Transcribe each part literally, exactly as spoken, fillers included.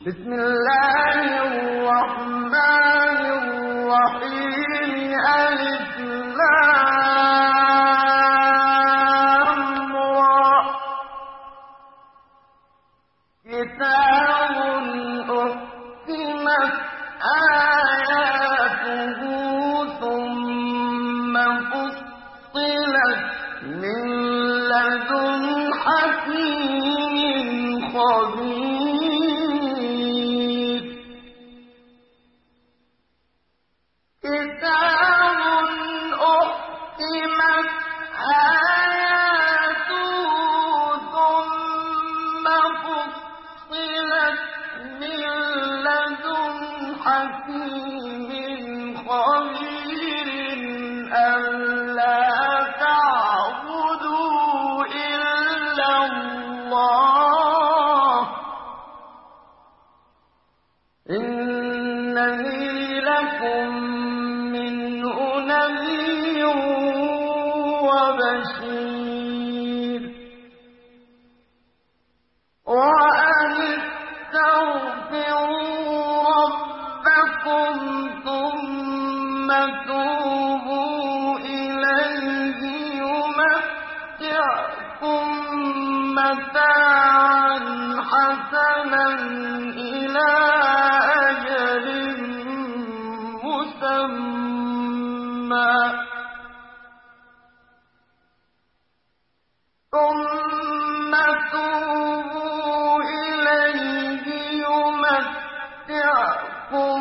بسم الله الرحمن الرحيم ألف لام را كتاب أحكمت آياته ثم فصلت من لدن حكيم خبير كتاب أحكمت آياته ثم فصلت من لدن حكيم خبير ألا تعبدوا إلا الله إنني لكم منه نذير وبشير وأن استغفروا ربكم ثم توبوا إليه يمتعكم متاعا حسنا إلى أجل مسمى ثم توبوا إليه يمتعكم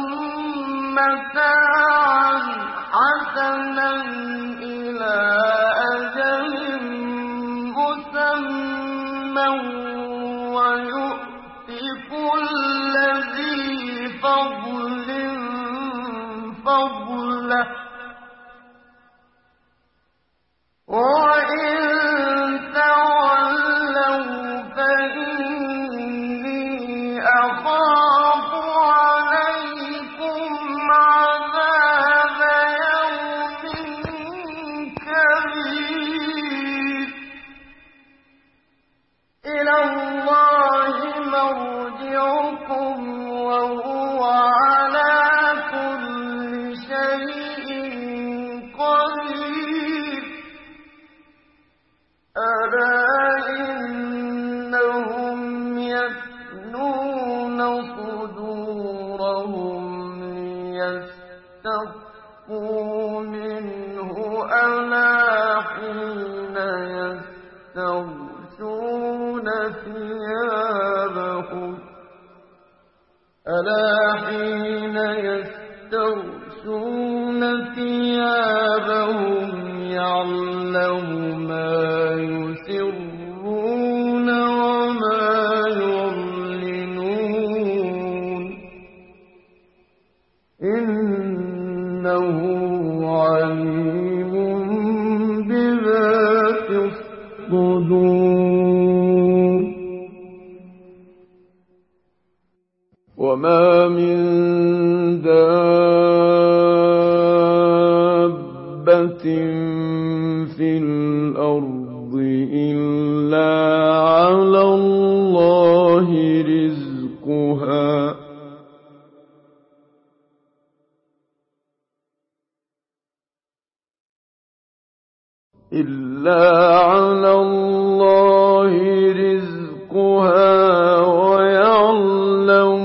متاعا حسنا إلى أجل مسمى ويؤت كل ذي فضل فضله وإن تولوا فإني أخاف عليكم عذاب يوم كبير إلى الله مرجعكم وهو على كل شيء قدير ألا إنهم يثنون صدورهم ليستخفوا منه ألا حين يستغشون ثيابهم ألا حين يستغشون ثيابهم يعلم ما يسرون وما يعلنون إنه عليم بذات الصدور وما من دابة في الأرض إلا على الله رزقها إلا على الله رزقها ويعلم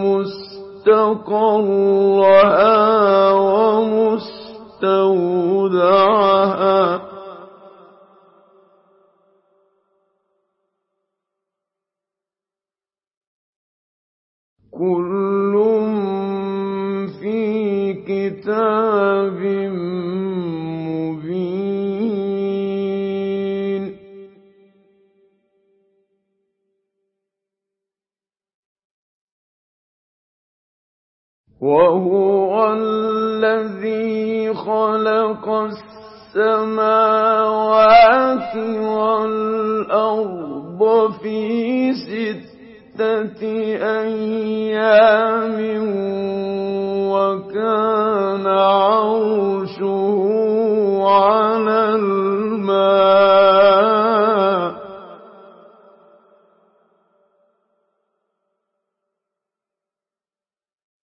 مستقرها ومستودعها كل في كتاب مبين وهو الذي خلق السماوات والأرض في ستة أيام وكان عرشه على الماء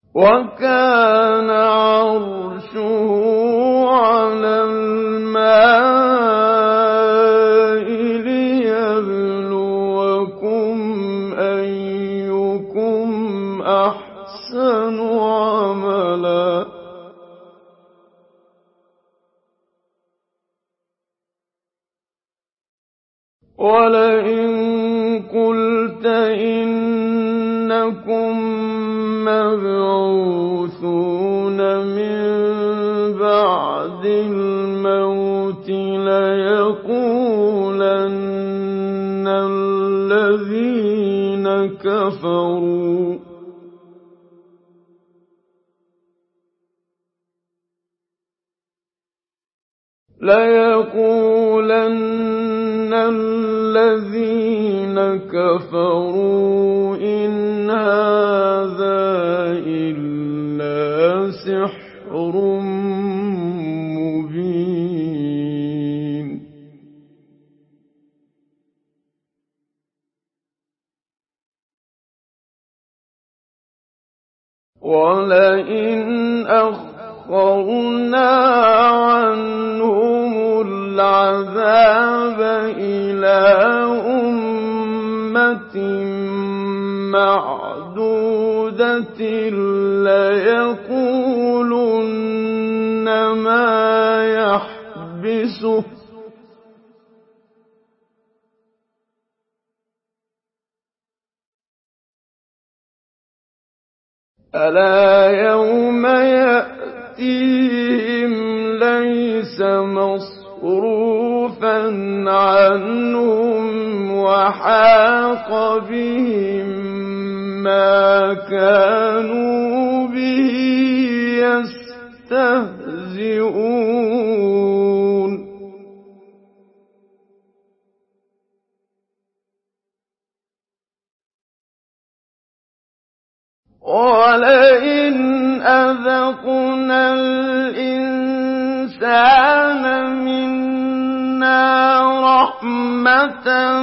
وكان عرشه على الماء ليبلوكم أيكم أحسن عملا ولئن قلت إنكم مبعوثون من بعد الموت ليقولن الذين كفروا ليقولن الذين كفروا إن هذا إلا سحر مبين ولئن أخرنا عنهم العذاب إلى أمة معدودة ليقولن ما يحبسه ألا يوم يأتيهم ليس مصروفا عنهم وحاق بهم ما كانوا به يستهزئون ولئن أذقنا الإنسان منا رحمة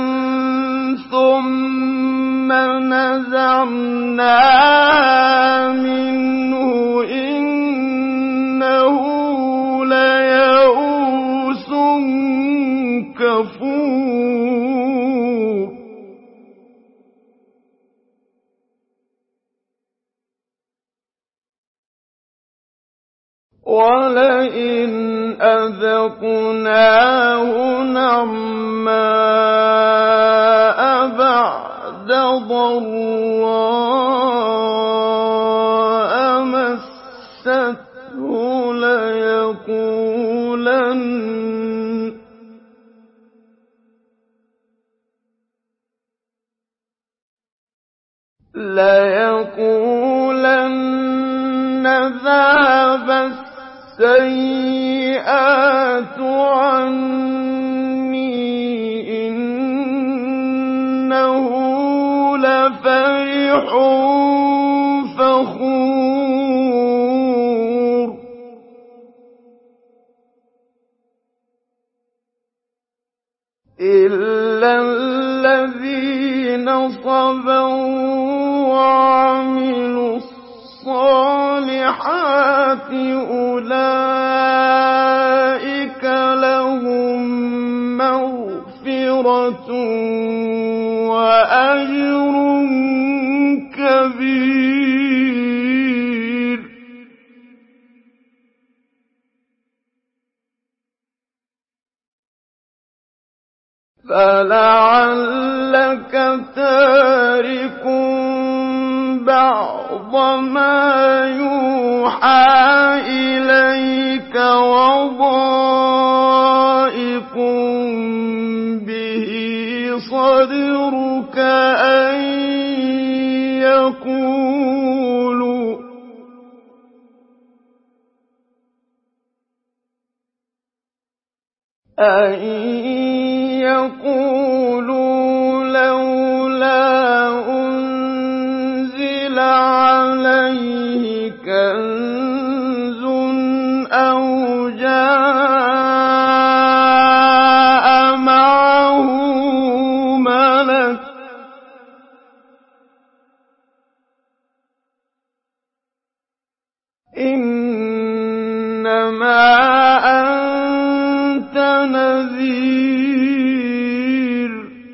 ثم نزعناها منه إنه ليئوس كفور ولئن أذقناه نعماء بعد ضراء مسته ليقولن ليقولن ذهب السيئات عني إنه لفرح فخور إلا الذين صبروا وعملوا الصالحات أولئك لهم مغفرة وأجر كبير فلعلك تارك بعض ما يوحى إليك وضائق به صدرك أن يقولوا أن يقولوا لولا أنزل عليه كنز أو جاء معه ملك إنما أنت نذير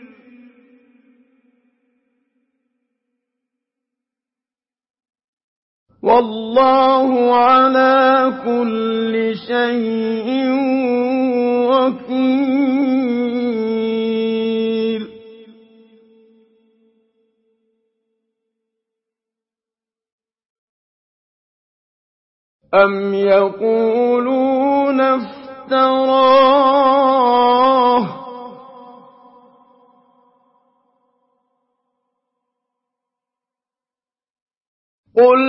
والله على كل شيء وكيل أم يقولون افتراه قل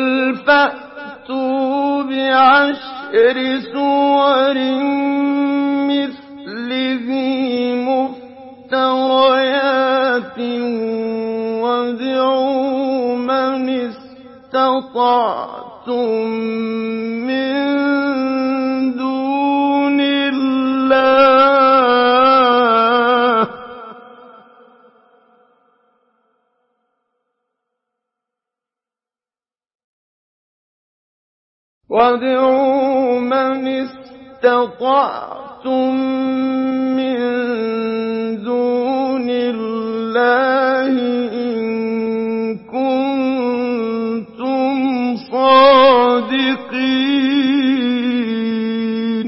فأتوا بعشر سور مثله مفتريات وادعوا من استطعتم من دون الله وادعوا من استطعتم من دون الله إن كنتم صادقين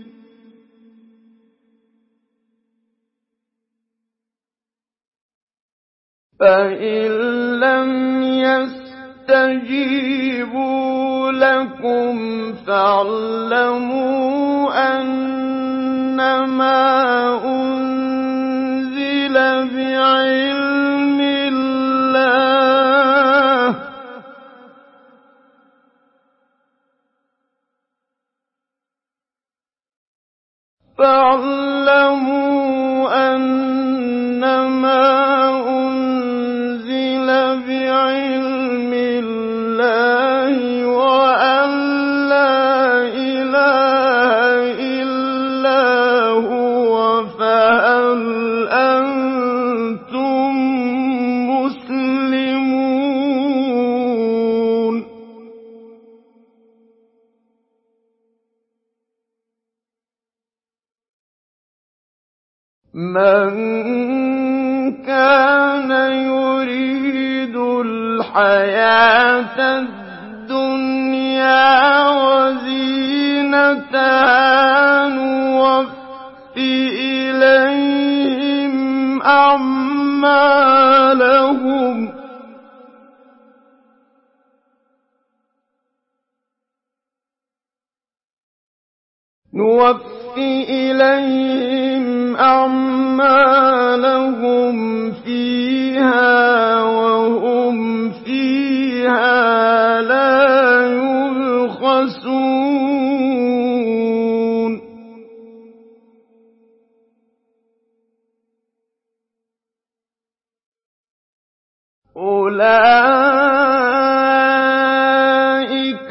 فإن لم يستجيبوا لكم فاعلموا أنما أنزل بعلم الله فاعلموا أنما أنزل بعلم الله وأن لا إله إلا هو فهل أنتم مسلمون من كان يريد الحياة الدنيا وزينتها نوفِ إليهم أعمالهم نوفِ إليهم أعمالهم فيها وهم فيها لا يبخسون أولئك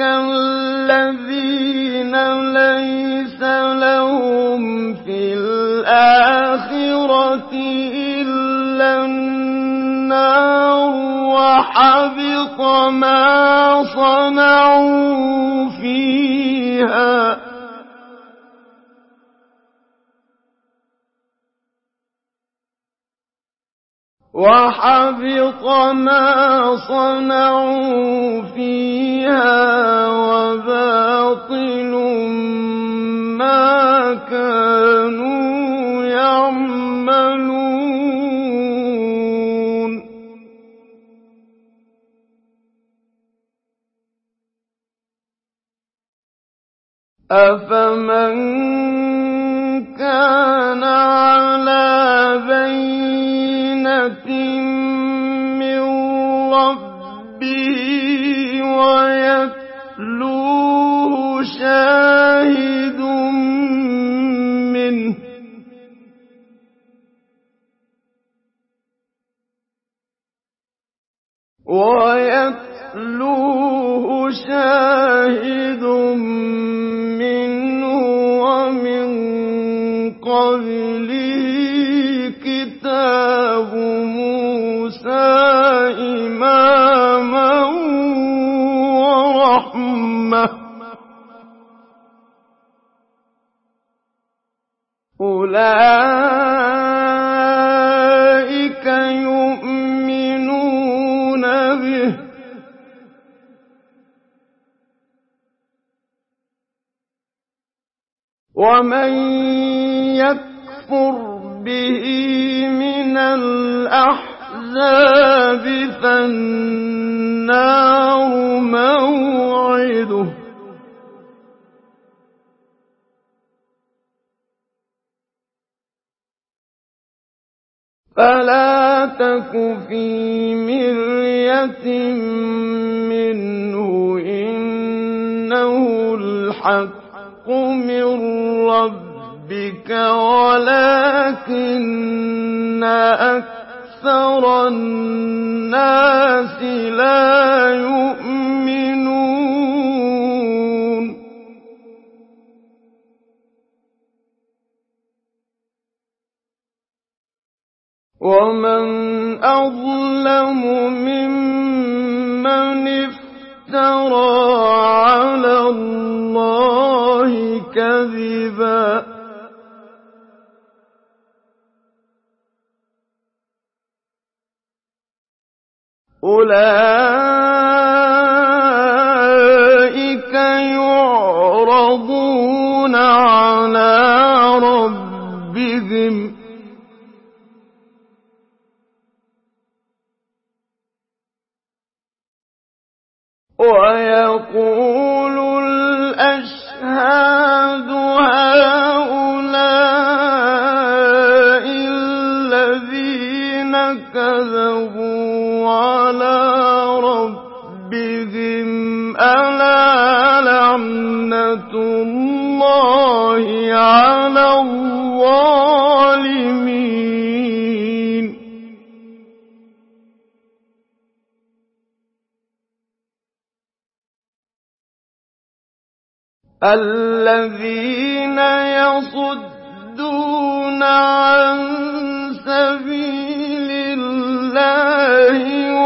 الذين ليس لهم في الآخرة إلا النار وحبط ما صنعوا فيها وحبط ما صنعوا فيها وباطل ما كانوا يعملون أفمن كان على بينة من ربه ويتلوه شاهد منه ويتلوه شاهد منه ومن قبله كتاب موسى إماما ورحمة أولئك يؤمنون به ومن يكفر به من الأحزاب فالنار موعده فلا تك في مرية منه إنه الحق من ربك ولكن أكثر الناس لا يؤمنون ومن أظلم ممن افترى على الله كذبا أولئك يعرضون على ربهم ويقول الأشهاد هؤلاء الذين كذبوا على ربهم ألا لعنة الله على الظالمين الذين يصدون عن سبيل الله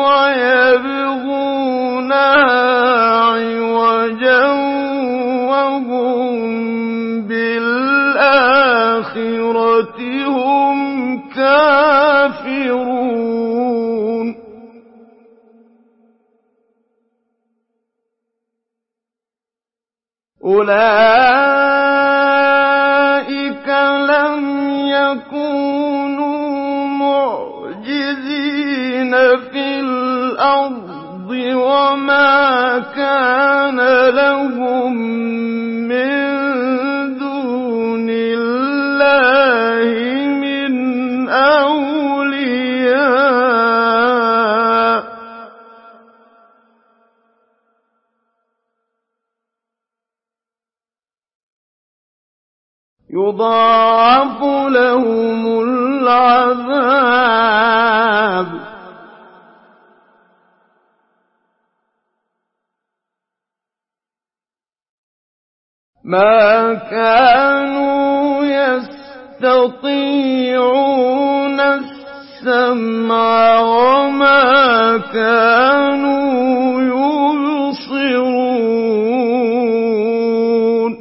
ويبغونها عوجا وهم بالآخرة هم كافرون أولئك لم يكونوا معجزين في الأرض وما كان لهم من دون الله من أولياء يضاعف لهم العذاب ما كانوا يستطيعون السمع وما كانوا يبصرون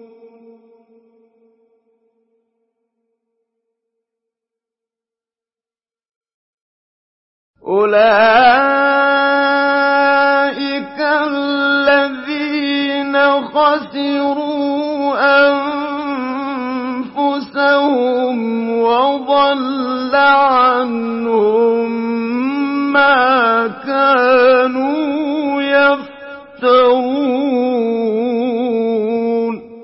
أولئك الذين خسروا أنفسهم وضل عنهم ما كانوا يفترون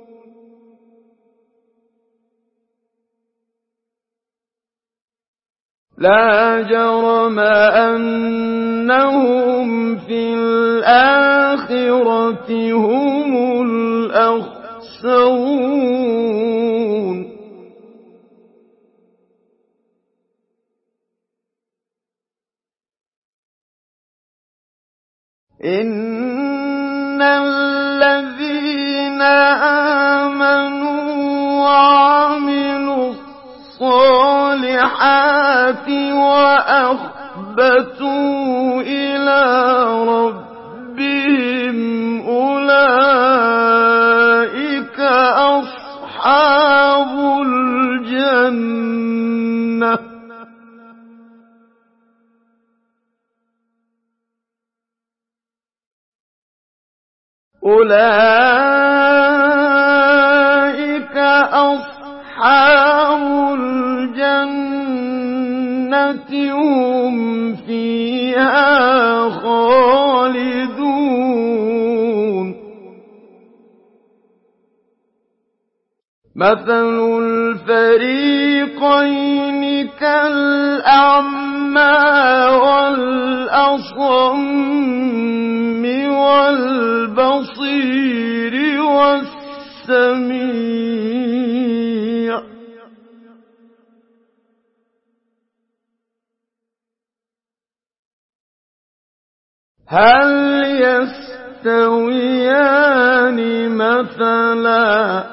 لا جرم أنهم في الآخرة هم الأخسرون إن الذين آمنوا وعملوا الصالحات وأخبتوا إلى ربهم أولئك أصحاب أولئك أصحاب الجنة هم فيها خالدون مثل الفريقين كالأعمى والأصم والبصير والسميع هل يستويان مثلا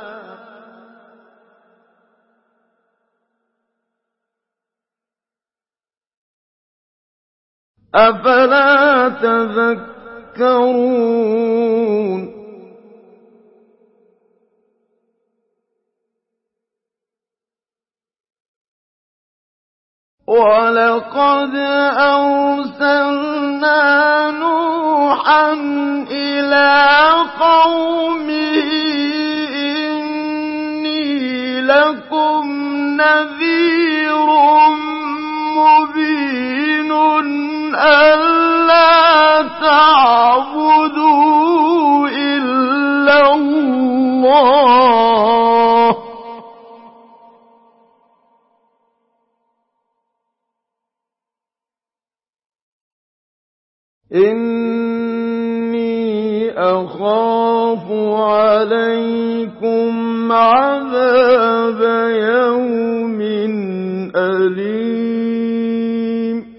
أفلا تذكرون ولقد أرسلنا نوحا إلى قومه إني لكم نذير مبين ألا تعبدوا إلا الله إني أخاف عليكم عذاب يوم أليم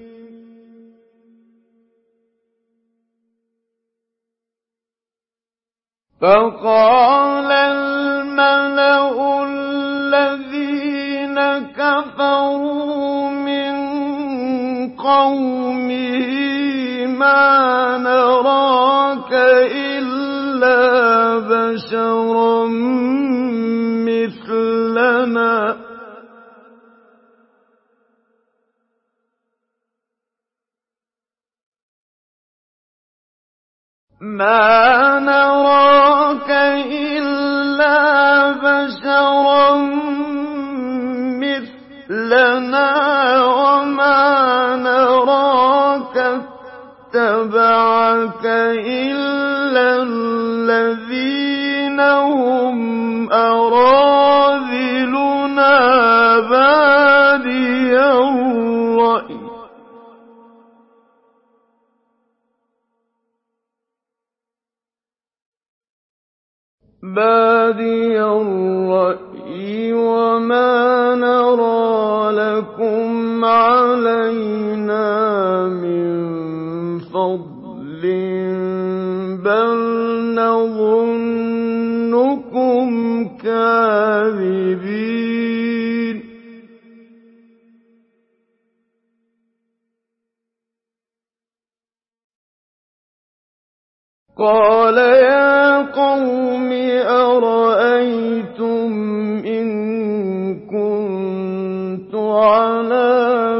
فقال الملأ الذين كفروا من قومه ما نراك إلا بشرا مثلنا ما نراك إلا بشرا مثلنا وما نراك اتبعك إلا الذين هم أراذلنا بادي الرأي بادي الرأي وما نرى لكم علينا من فضل بل نظنكم كاذبين قال يا قوم أرأيتم إن كنت على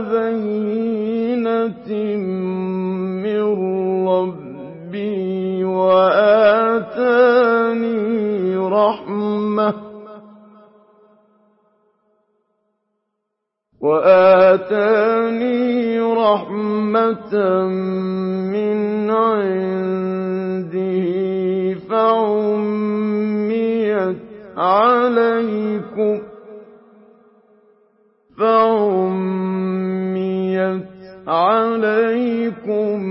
بينة من ربي وآتاني رحمة وآتاني رحمة من عنده فعميت عليكم فعميت عليكم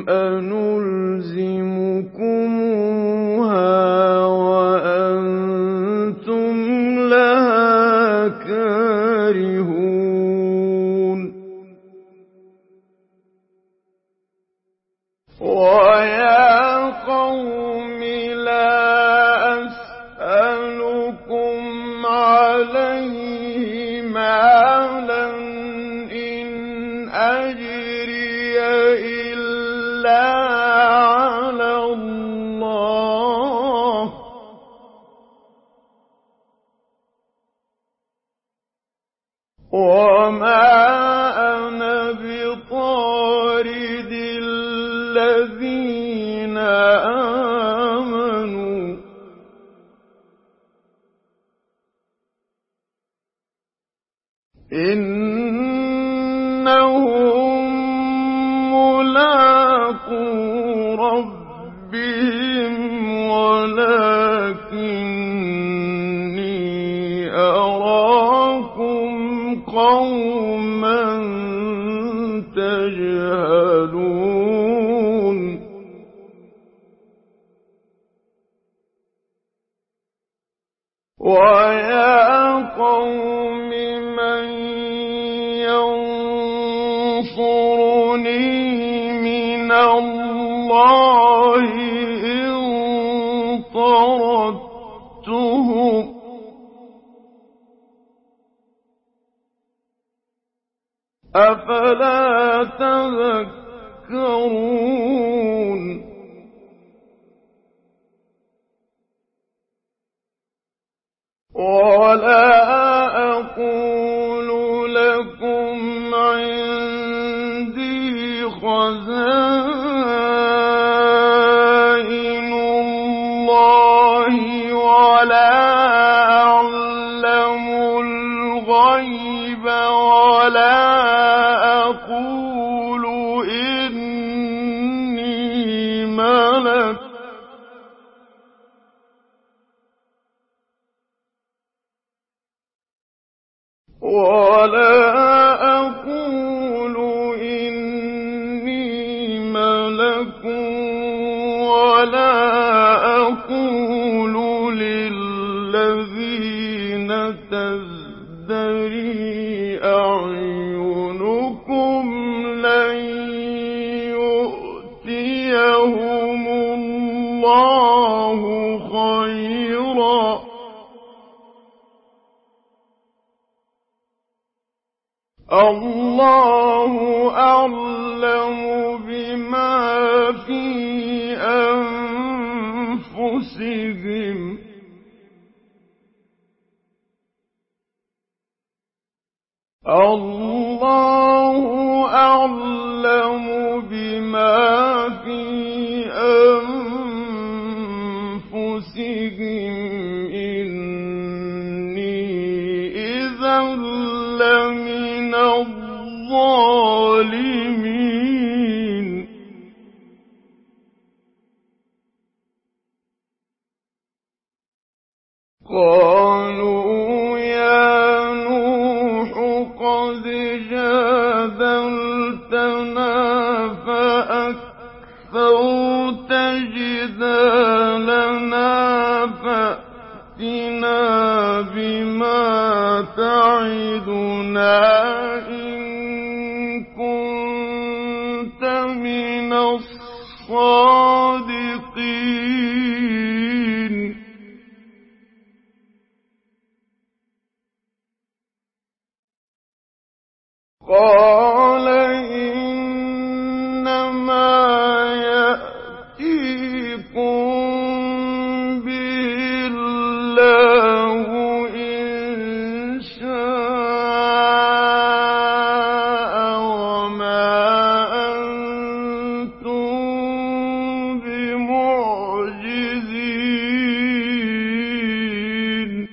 أنلزمكموها وأنتم لها كارهون ويا قوم لا أسألكم عليه مالا إن أجري إلا على الله وما أنا بطارد الذين آمنوا ويا قوم من ينصرني من الله إن طردتهم أفلا تذكرون ولا أقول لكم عندي خزائن الله ولا أعلم الغيب ولا أقول إني ملك ولا أقول إني ملك ولا أقول للذين تزدري أعينكم لن يؤتيهم الله خيرا الله أعلم بما في أنفسهم الله أعلم بما في أنفسهم إني إذا لمن الظالمين قالوا يا نوح قد جادلتنا فأكثرت جدالنا فأتنا بما تعدنا إن كنت من الصادقين قال إنما يأتيكم به الله إن شاء وما أنتم بمعجزين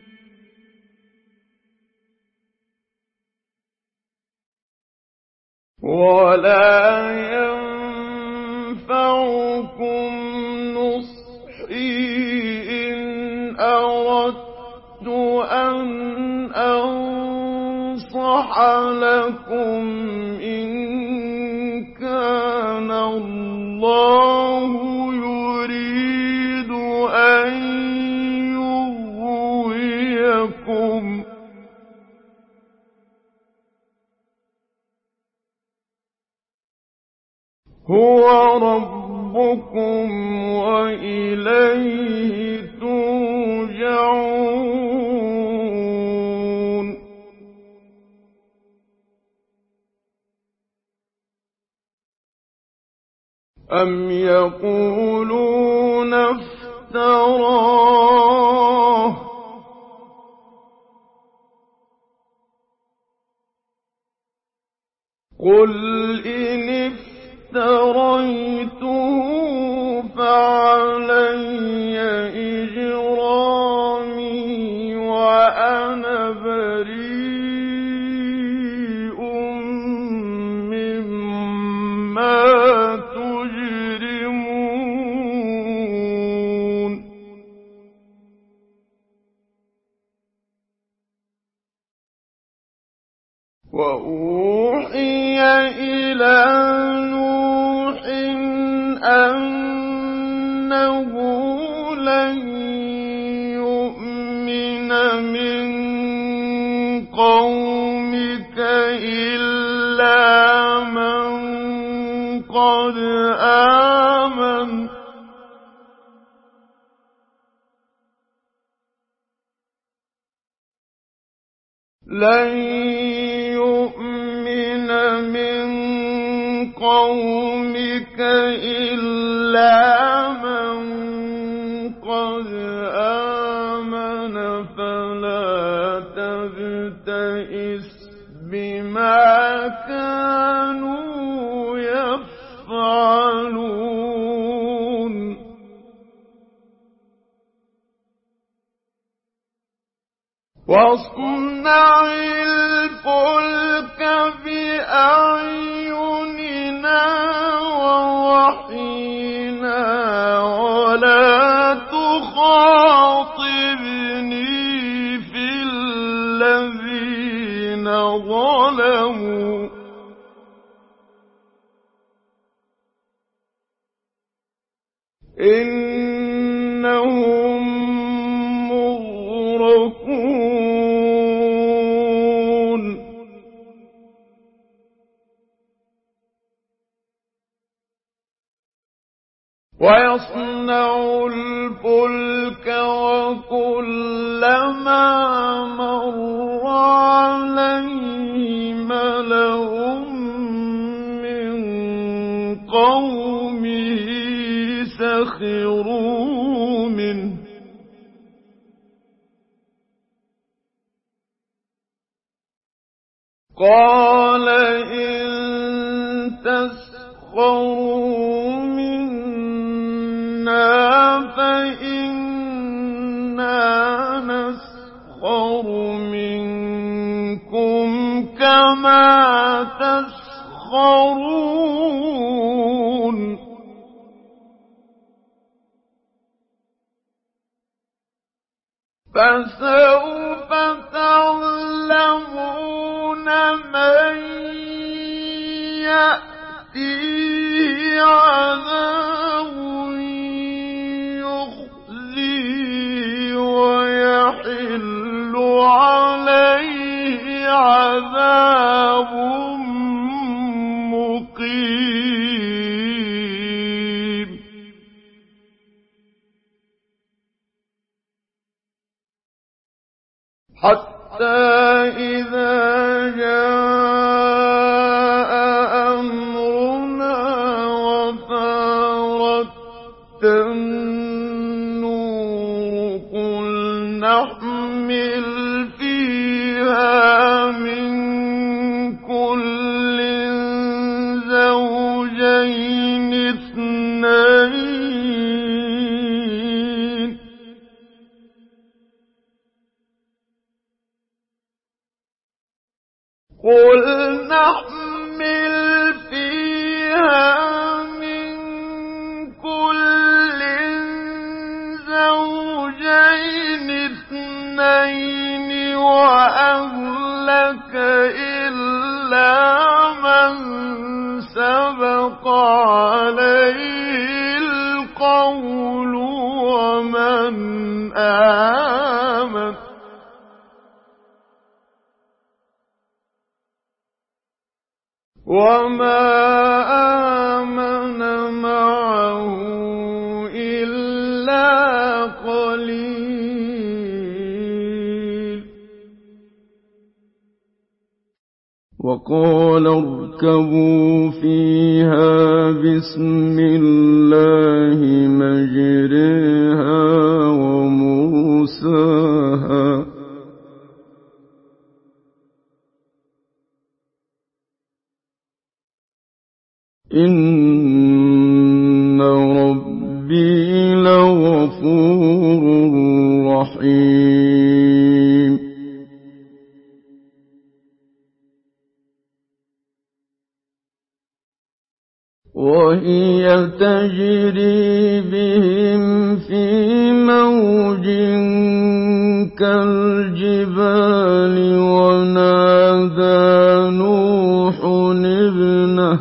ولا ينفعكم نصحي إن أردت أن أنصح لكم إن كان الله يريد أن يغويكم هو ربكم وإليه ترجعون أم يقولون افتراه قل إن افتريته فعلي إجرامي وأنا بريء مما تجرمون وأوحي إلى نوح أنه لن يؤمن آمن لن يؤمن من قومك إلا من قد آمن فلا تبتئس بما كانوا يفعلون واصنع الفلك بأعيننا ووحينا ولا تخاطبني في الذين ظلموا إنهم مغرقون ويصنع الفلك وكلما مر عليه ملأ من قومه سخروا منه قال إن تسخروا منا فإنا نسخر منكم كما تسخرون فسوف تعلمون من يأتيه عذاب يخزيه ويحل عليه عذاب مقيم حتى إذا جاء أمرنا وفارت النور قل نحمل فيها من كل زوجين اثنين قل نحمل فيها من كل زوجين اثنين وأهلك إلا من سبق عليه القول ومن آمن وما آمن معه إلا قليل وقال اركبوا فيها بسم الله مجريها ومرساها إن ربي لغفور رحيم وهي تجري بهم في موج كالجبال ونادى نوح ابنه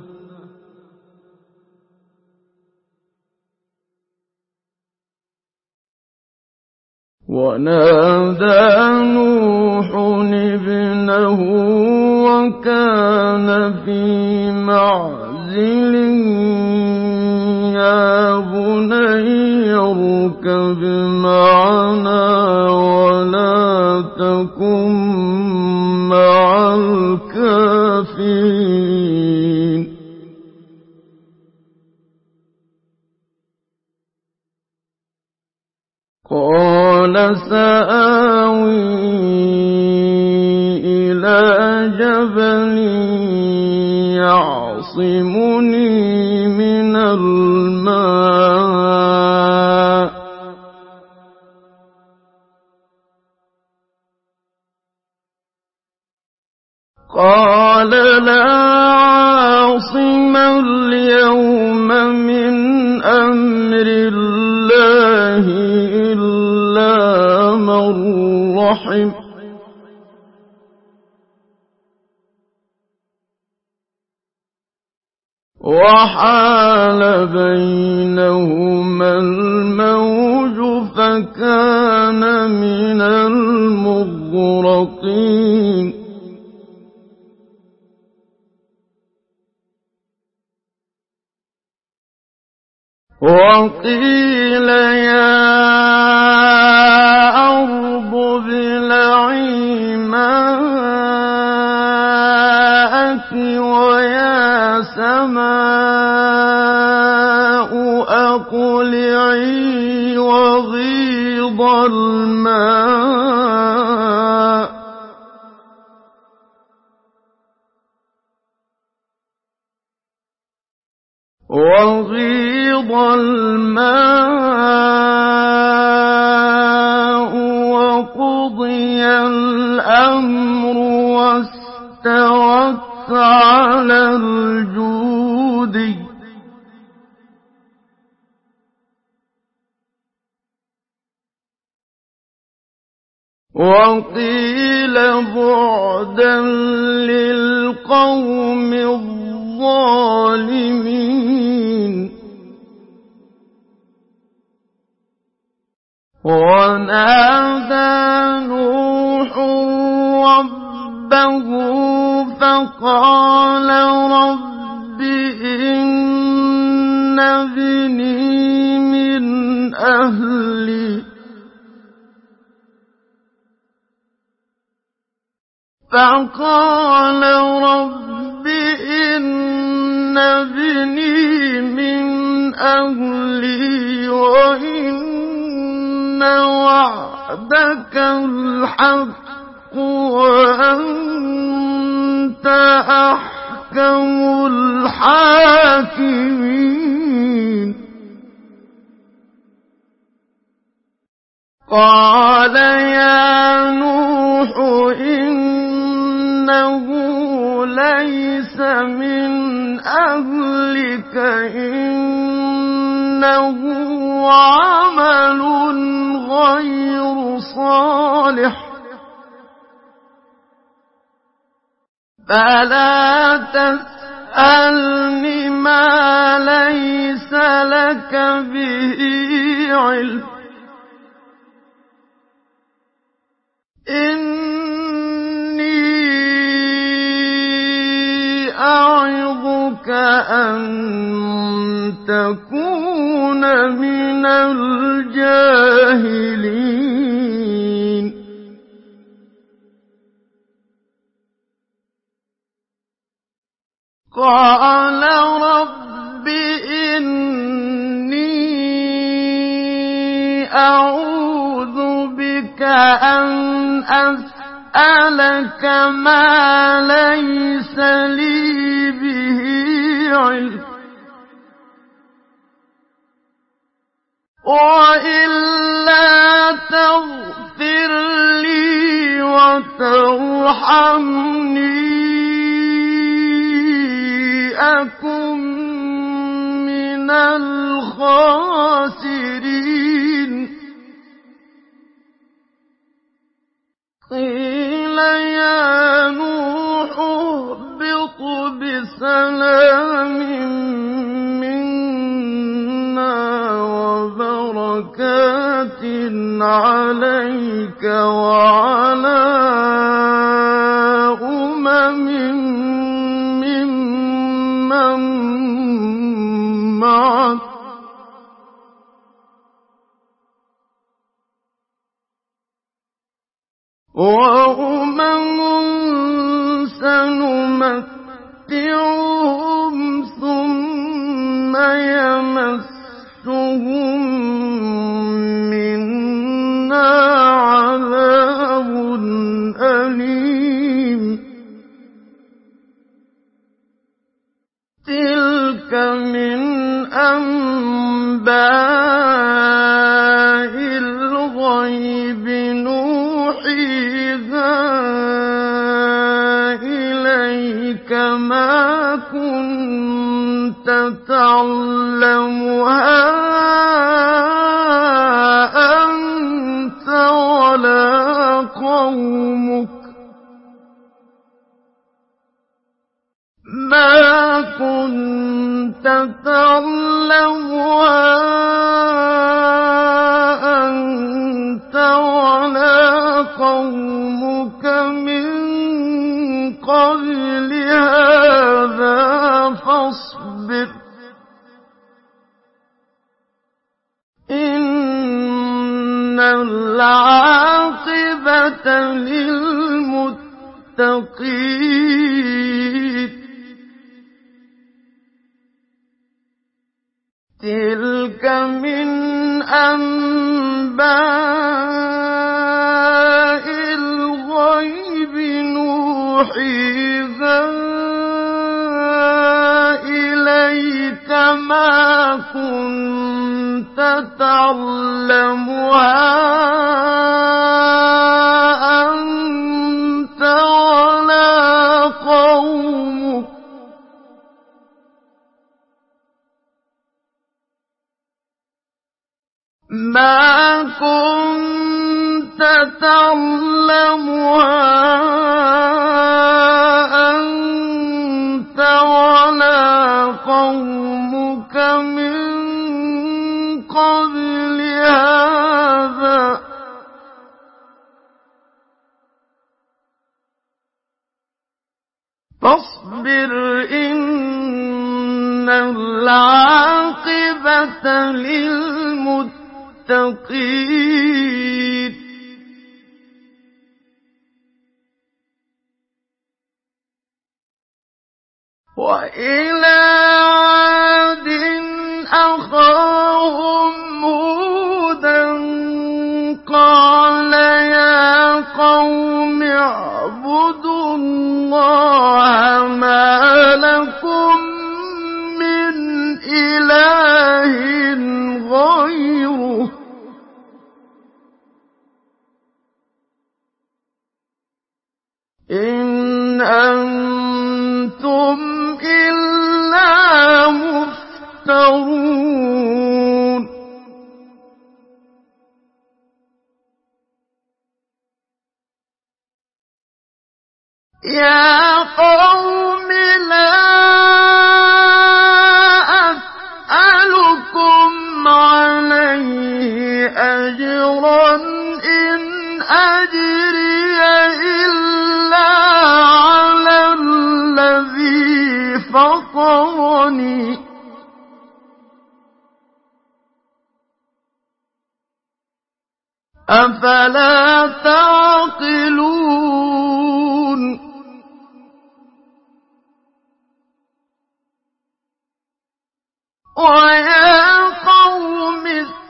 ونادى نوح ابنه وكان في معزل مُنزِلٍ يَا بُنَيَّ ارْكَبْ مَعَنَا وَلَا تَكُن مَّعَ الْكَافِرِينَ قَالَ سَآوِي إِلَىٰ جَبَلٍ يَعْصِمُنِي مِنَ الْمَاءِ ۚ قَالَ لَا عَاصِمَ الْيَوْمَ مِنْ أَمْرِ اللَّهِ إِلَّا مَن رَّحِمَ ۚ وَحَالَ بَيْنَهُمَا الْمَوْجُ فَكَانَ مِنَ الْمُغْرَقِينَ وَقِيلَ يَا أَرْضُ ابْلَعِي مَاءَكِ وَيَا سَمَاءُ أَقْلِعِي وَغِيضَ الْمَاءُ وَغِيضَ الْمَاءُ وَقُضِيَ الْأَمْرُ وَاسْتَوَتْ عَلَى الْجُودِيِّ ۖ وَقِيلَ بُعْدًا لِّلْقَوْمِ الظَّالِمِينَ وَنَادَىٰ نُوحٌ رَّبَّهُ فَقَالَ رَبِّ إِنَّ ابْنِي مِنْ أَهْلِي فَقَالَ رَبِّ إِنَّ ابْنِي مِنْ أَهْلِي وَإِنَّ وَعْدَكَ الْحَقُّ وَأَنتَ أَحْكَمُ الْحَاكِمِينَ قَالَ يَا نُوحُ إِنَّهُ لَيْسَ مِنْ أَهْلِكَ إِنَّهُ عَمَلٌ غَيْرُ صَالِحٍ فَلَا تَسْأَلْنِ مَا لَيْسَ لَكَ بِهِ عِلْمٌ إِنِّي أَعِظُكَ أَن تَكُونَ مِنَ الْجَاهِلِينَ قَالَ رَبِّ إِنِّي أَعُوذُ بِكَ أَنْ أَسْأَلَكَ مَا لَيْسَ لِي بِهِ عِلْمٌ وَإِلَّا تَغْفِرْ لِي وَتَرْحَمْنِي أَكُن مِّنَ الْخَاسِرِينَ قِيلَ يَا نُوحُ اهْبِطْ بِسَلَامٍ مِّنَّا وَبَرَكَاتٍ عَلَيْكَ وَعَلَىٰ أُمَمٍ مِّمَّن وأمم سنمتعهم ثم يمسهم منا عذاب أليم تلك من أنباء الغيب نوحيها إليك ما كنت تعلمها أنت ولا قومك ما كنت تعلمها أنت ولا قومك من قبل هذا فاصبر إن العاقبة للمتقين تلك من أنباء الغيب نوحيها إليك ما كنت تعلمها أنت ولا قومك ما كنت تعلمها أنت ولا قومك من قبل هذا فاصبر إن العاقبة للمتقين وإلى عاد أخاهم هودا قال يا قوم اعبدوا الله ما لكم من إله غيره إن أنتم إلا مفترون يا قوم لا أسألكم عليه أجرا إن أجري إلا على الذي فطرني أفلا تعقلون ويا قوم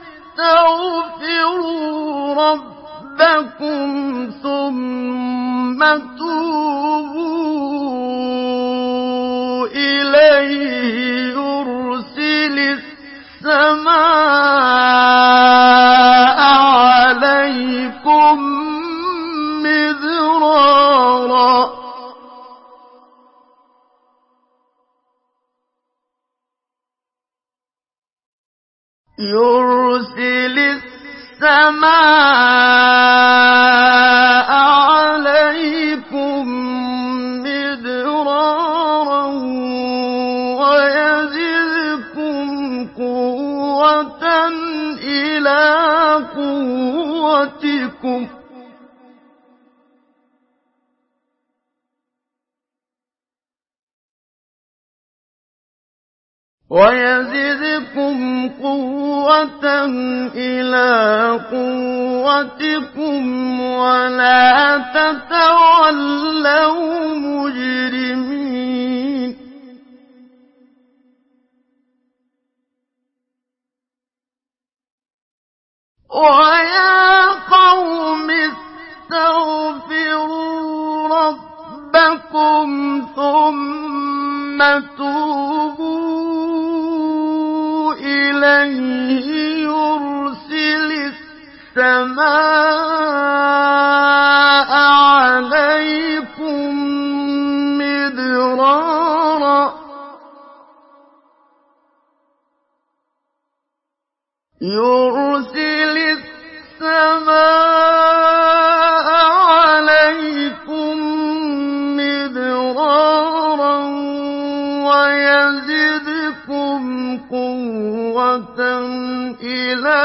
استغفروا ربكم ثم توبوا إليه يرسل السماء عليكم مدرارا يرسل السماء عليكم مدرارا ويزدكم قوة إلى قوتكم ويزدكم قوة إلى قوتكم ولا تتولوا مجرمين ويا قوم استغفروا ربكم ثم توبوا إليه يرسل السماء عليكم مدرارا يرسل السماء عليكم مدرارا ويزدكم قوة إلى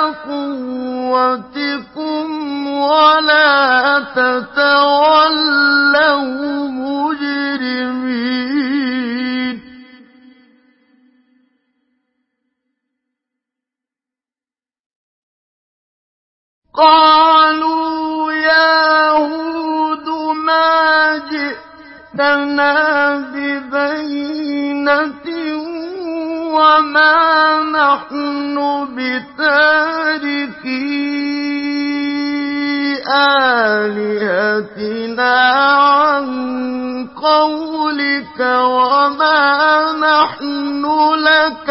قوتكم ولا تتولوا مجرمين قالوا يا هود ما جئتنا ببينة وما نحن بتاركي آلهتنا عن قولك وما نحن لك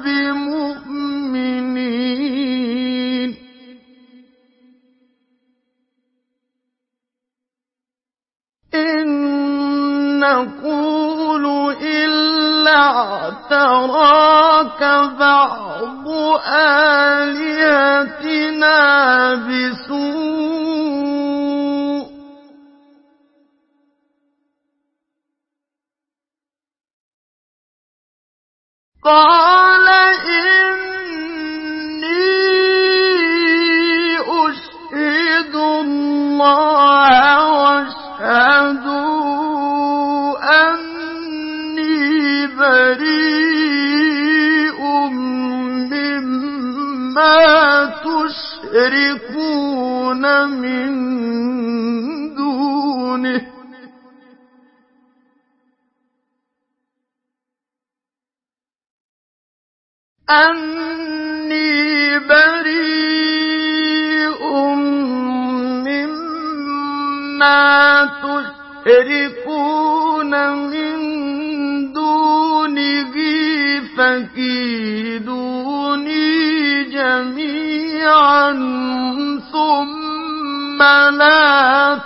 بمؤمنين إن نقول إلا اعتراك بعض آلهتنا بسوء قال إني أشهد الله واشهدوا أني بريء مما تشركون من دونه أني بريء مما تشركون من دونه فكيدوني جميعا ثم لا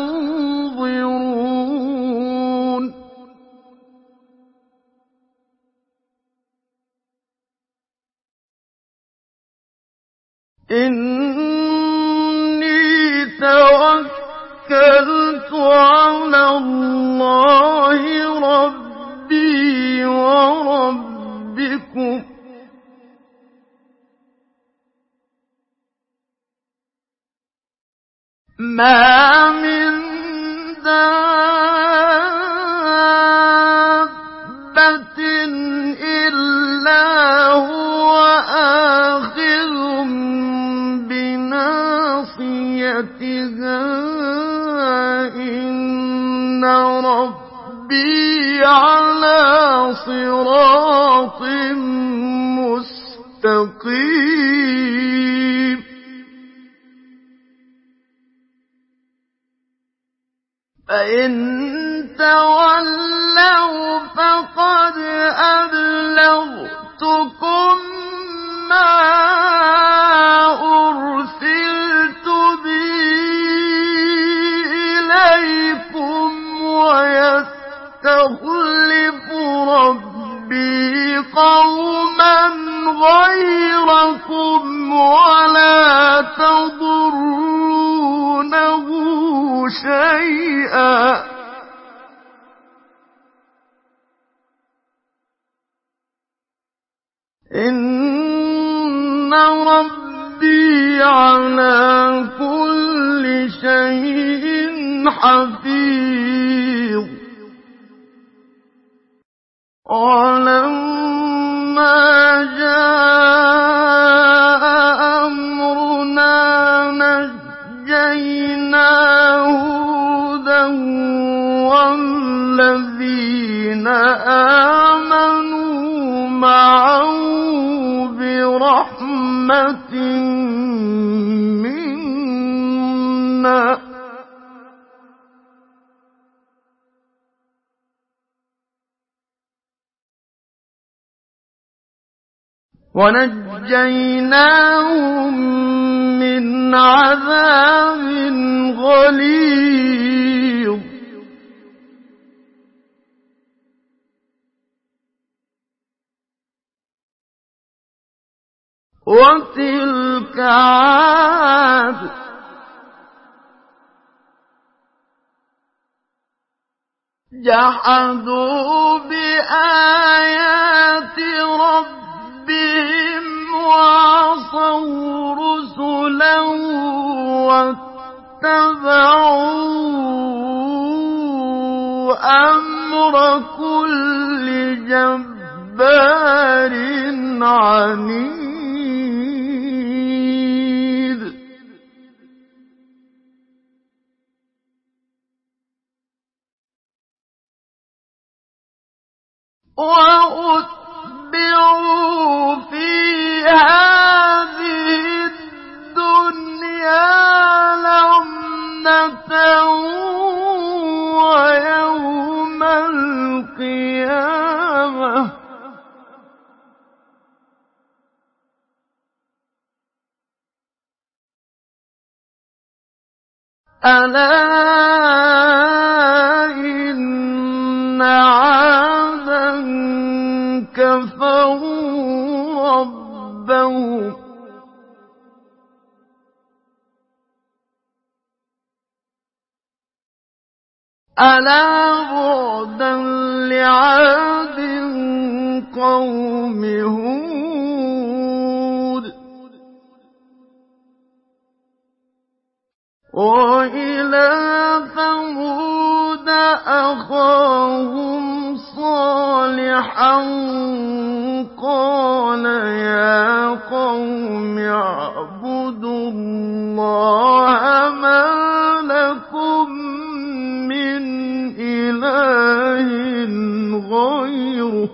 تنظرون إني توكلت على الله ربي وربكم ما من دابة إلا هو آخذ بناصيتها إن ربي على صراط مستقيم فإن تولوا فقد أبلغتكم ما أرسلت به إليكم ويستخلف ربي قوما غيركم ولا تضرونه شيئا إن ربي على كل شيء حفيظ ولما فلما جاء أمرنا نجينا هودا والذين آمنوا معه برحمة منا ونجيناهم من عذاب غليظ وتلك عاد جحدوا بآيات ربهم وعصوا رسله واتبعوا أمر كل جبار عنيد وأتبعوا في هذه الدنيا لعنة ويوم القيامة ألا إن عادا كفروا ربهم ألا بعدا لعاد قوم هود وإلى ثمود أخاهم صالحا قال يا قوم اعبدوا الله ما لكم من إله غيره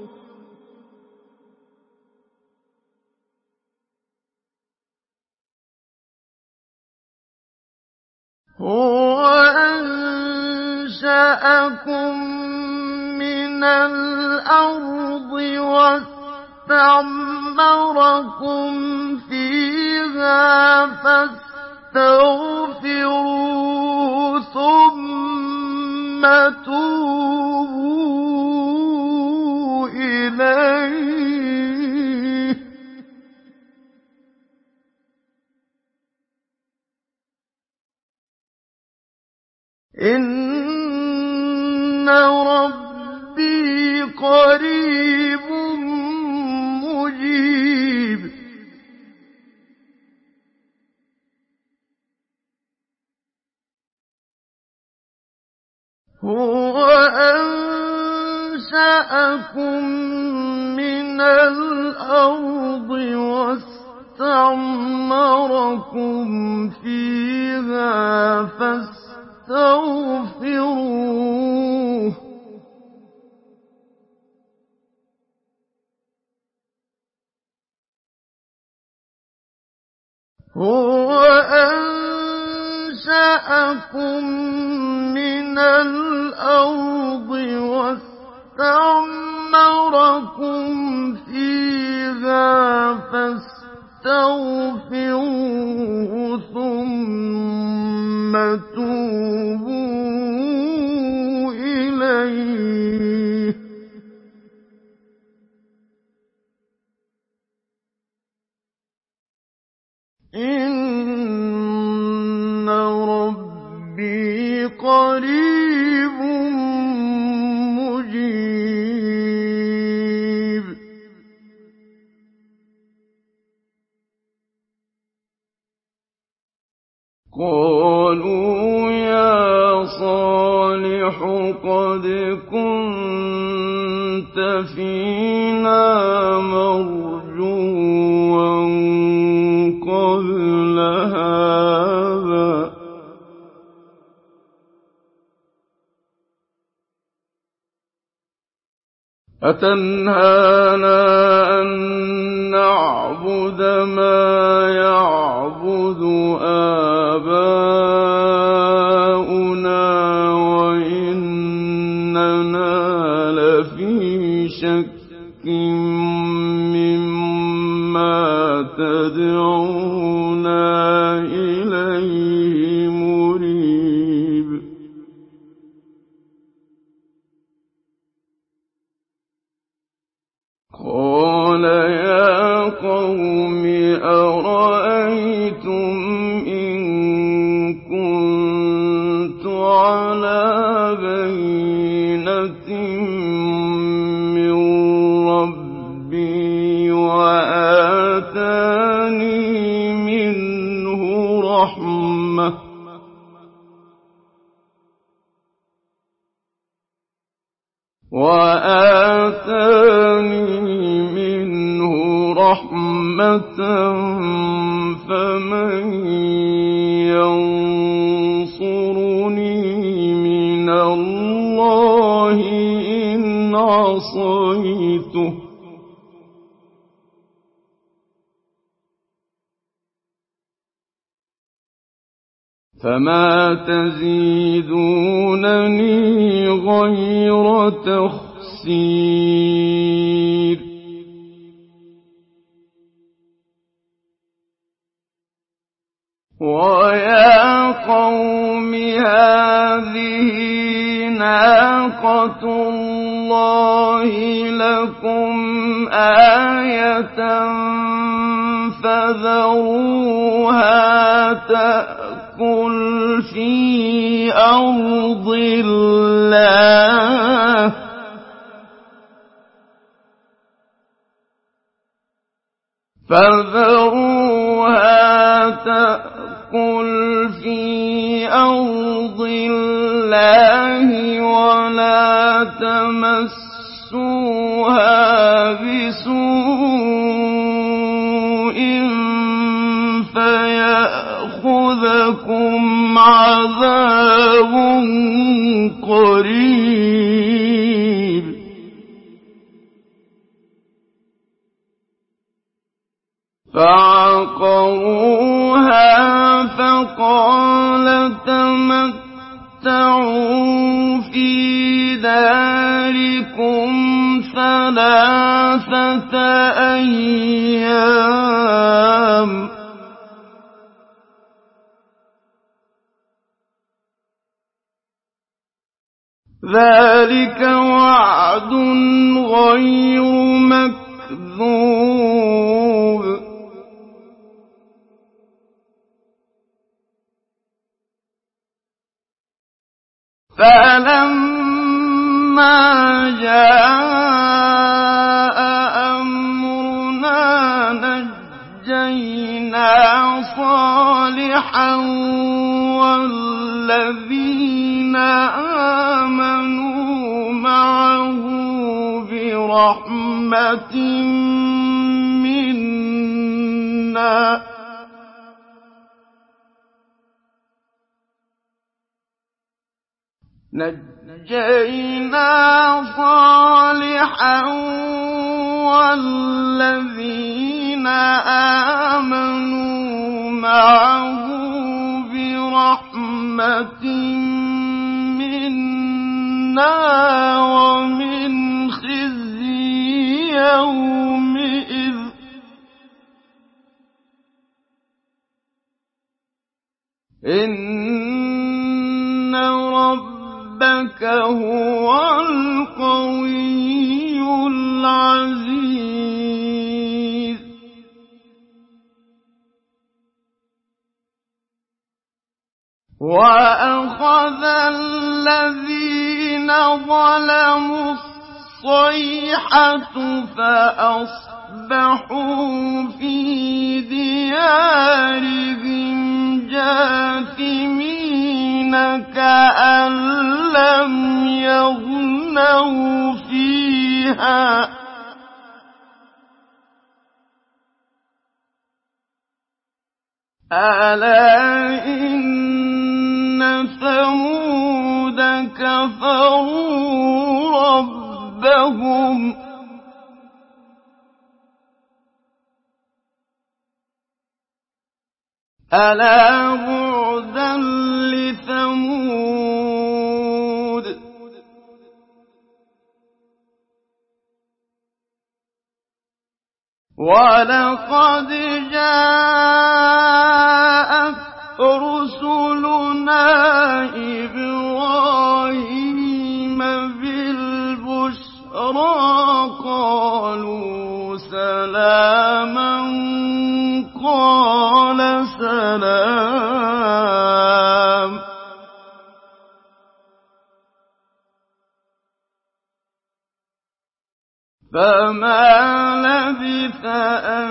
هو أنشأكم من الأرض واستعمركم فيها فاستغفروه ثم توبوا إليه إن ربي قريب مجيب هو أنشأكم من الأرض واستعمركم فيها فاستغفروه هو أنشأكم من الأرض واستعمركم فيها فاستغفروه ثم توبوا إليه إن ربي قريب مجيب قالوا يا صالح قد كنت فينا مرجوا قبل هذا أتنهانا أن نعبد ما يعبد آباؤنا وإننا لفي شك مما تدعونا إليه مريب قال يا قوم أرأيتم إن كنت على بينة من ربي وآتاني منه رحمة وآتاني منه رحمة فمن ينصرني من الله إن عصيته فما تزيدونني غير تخسير ويا قوم هذه ناقة الله لكم آية فذروها تأكل في أرض الله فذروها تأكل في أرض الله ولا تمسوها بسوء فيأخذكم عذاب قريب فعقروها فقال تمتعوا في داركم ثلاثة أيام ذلك وعد غير مكذوب فلما جاء أمرنا نجينا صالحا والذين آمنوا معه برحمة منا نجينا صالحا والذين آمنوا معه برحمة منا ومن خزي يومئذ إن ربك هو القوي العزيز وأخذ الذين ظلموا الصيحة فأصبحوا في ديارهم جاثمين كأن لم يغنوا فيها فيها ألا إن ثمود كفروا ربهم ألا بعدا لثمود ولقد جاءت رسلنا إبراهيم بالبشرى قالوا سلاما قال سلام فما لبث أن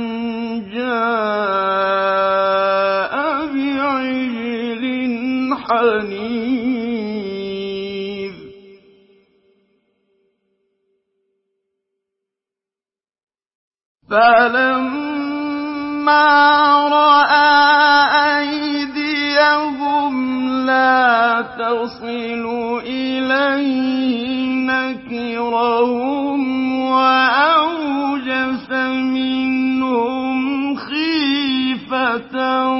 جاء بعجل حنيذ فلما رأى أيديهم لا تصل إليه نكرهم وأوجس منهم خيفة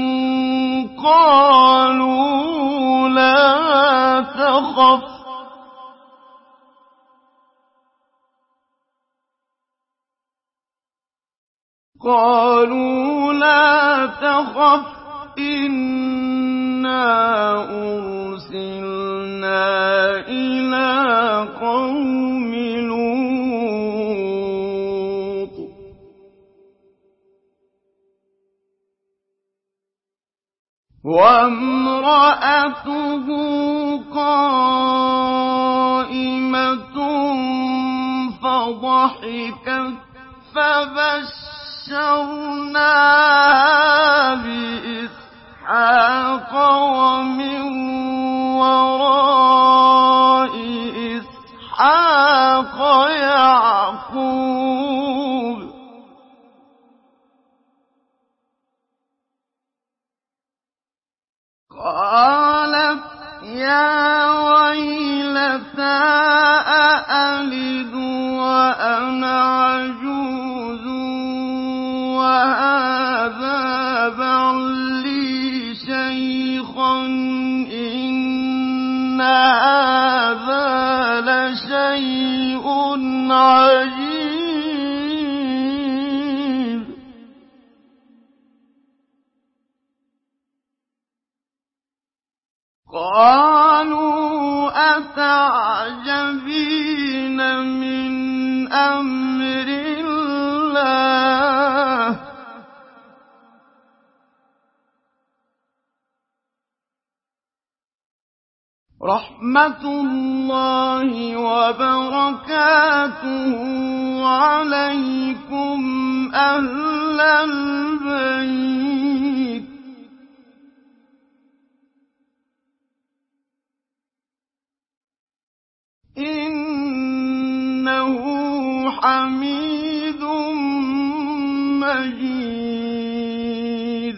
قالوا لا تخف قالوا لا تخف إنا أرسلنا إلى قوم لوط وامرأته قائمة فضحكت فبشرناها بإسحاق ومن وراء إسحاق يعقوب قالت يا ويلتى أألد وأنا عجوز وهذا بعلي شيخا إن هذا لشيء عجيب قالوا أتعجبين من أمر الله رحمة الله وبركاته عليكم أهل البيت إنه حميد مجيد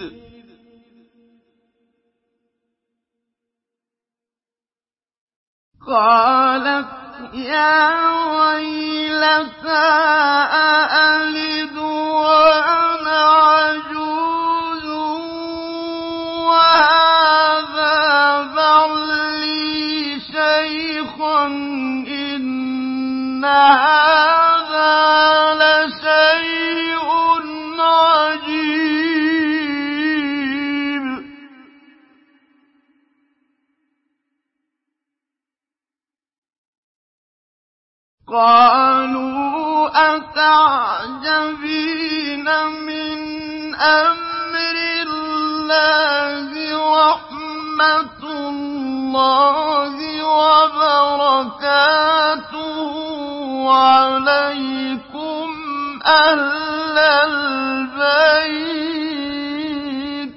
قالت يا ويلتى أألد وأنا عجوز وهذا بعلي شيخا إن هذا لشيء عجيب قالوا أتعجبين من أمر الله رحمة الله وبركاته عليكم أهل البيت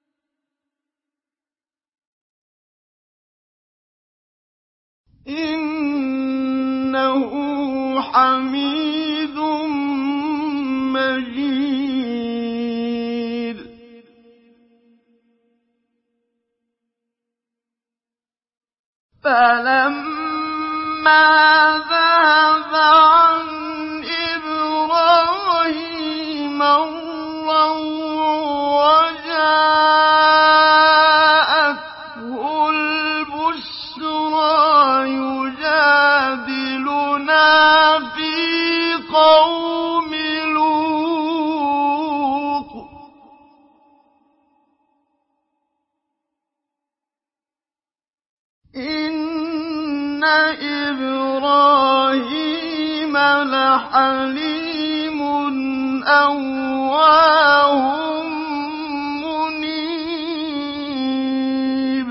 إن حَمِيدٌ مَّجِيدٌ فَلَمَّا ذَهَبَ عَنْ إِبْرَاهِيمَ الرَّوْعُ وَجَاءَتْهُ الْبُشْرَىٰ يُجَادِلُنَا فِي قَوْمِ لُوطٍ إِنَّ إِبْرَاهِيمَ لَحَلِيمٌ أَوَّاهٌ مُّنِيبٌ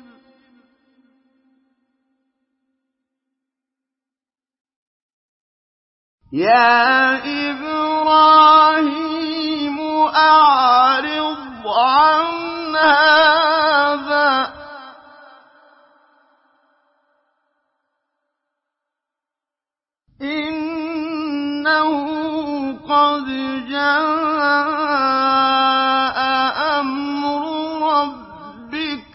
يَا إِبْرَاهِيمُ أَعْرِضْ عَنْ هَٰذَا ۖ إِنَّهُ قَدْ جَاءَ أَمْرُ رَبِّكَ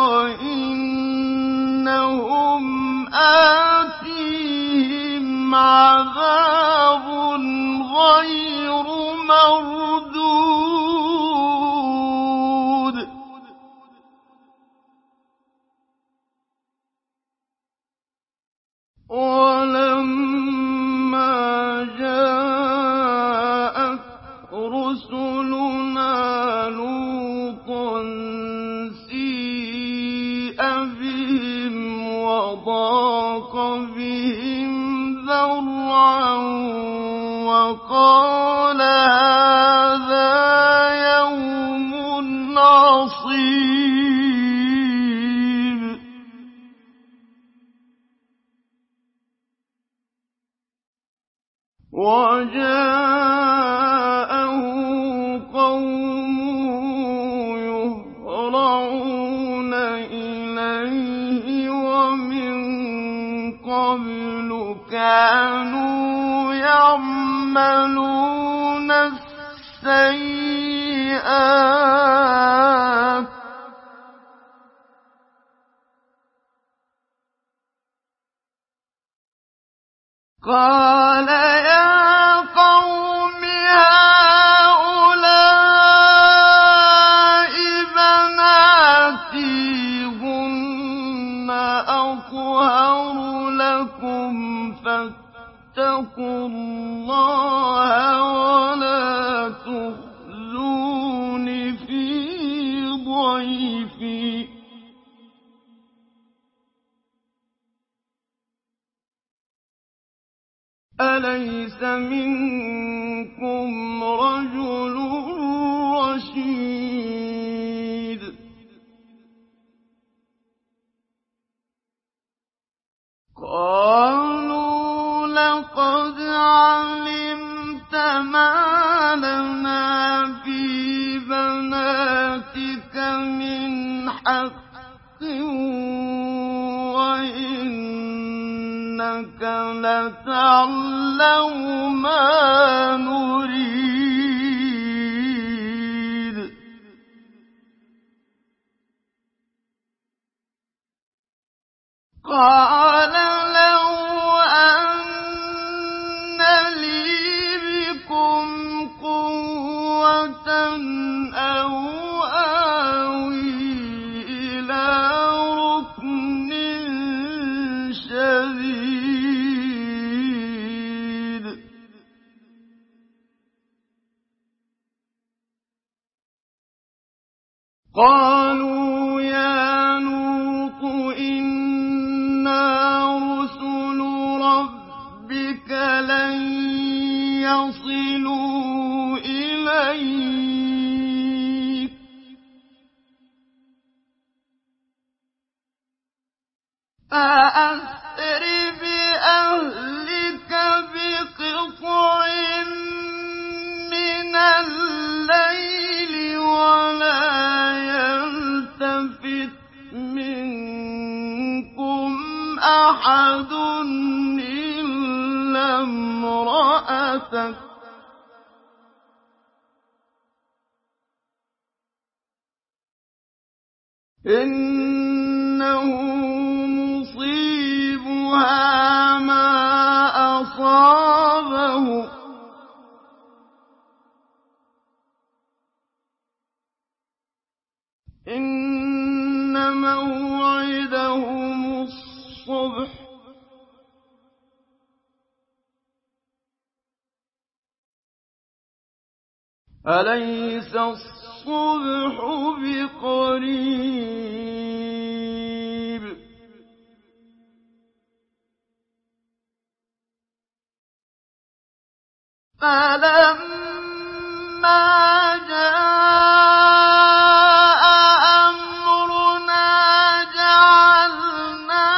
وَإِنَّهُمْ آتِيهِمْ عَذَابٌ غَيْرُ مَرْدُودٍ وَلَمَّا جَاءَتْ رُسُلُنَا لُوطًا سِيءَ بِهِمْ وَضَاقَ بِهِمْ ذَرْعًا وَقَالَ هَٰذَا يَوْمٌ عَصِيبٌ وَجَاءَهُ قَوْمُهُ يُهْرَعُونَ إِلَيْهِ وَمِن قَبْلُ كَانُوا يَعْمَلُونَ السَّيِّئَاتِ قَالَ يَا قَوْمِ هَٰؤُلَاءِ بَنَاتِي هُنَّ أَطْهَرُ لَكُمْ فَاتَّقُوا اللَّهَ وَلَا تُخْزُونِ فِي ضَيْفِي أَلَيْسَ مِنكُمْ رَجُلٌ رَّشِيدٌ قَالُوا لَقَدْ عَلِمْتَ مَا لَنَا فِي بَنَاتِكَ مِنْ حَقٍّ وَإِنَّكَ لَتَعْلَمُ مَا نُرِيدُ قَالَ لَوْ أَنَّ لِي بِكُمْ قُوَّةً أَوْ آوِي إِلَىٰ رُكْنٍ شَدِيدٍ قَالُوا يَا لُوطُ إِنَّا رُسُلُ رَبِّكَ لَن يَصِلُوا إِلَيْكَ فَأَسْرِ بِأَهْلِكَ بِقِطْعٍ مِّنَ اللَّيْلِ وَلَا يَلْتَفِتْ مِنكُمْ أَحَدٌ إِلَّا إنه مصيبها ما أصابه إن موعدهم الصبح أليس الصبح بقريب فلما جاء أمرنا جعلنا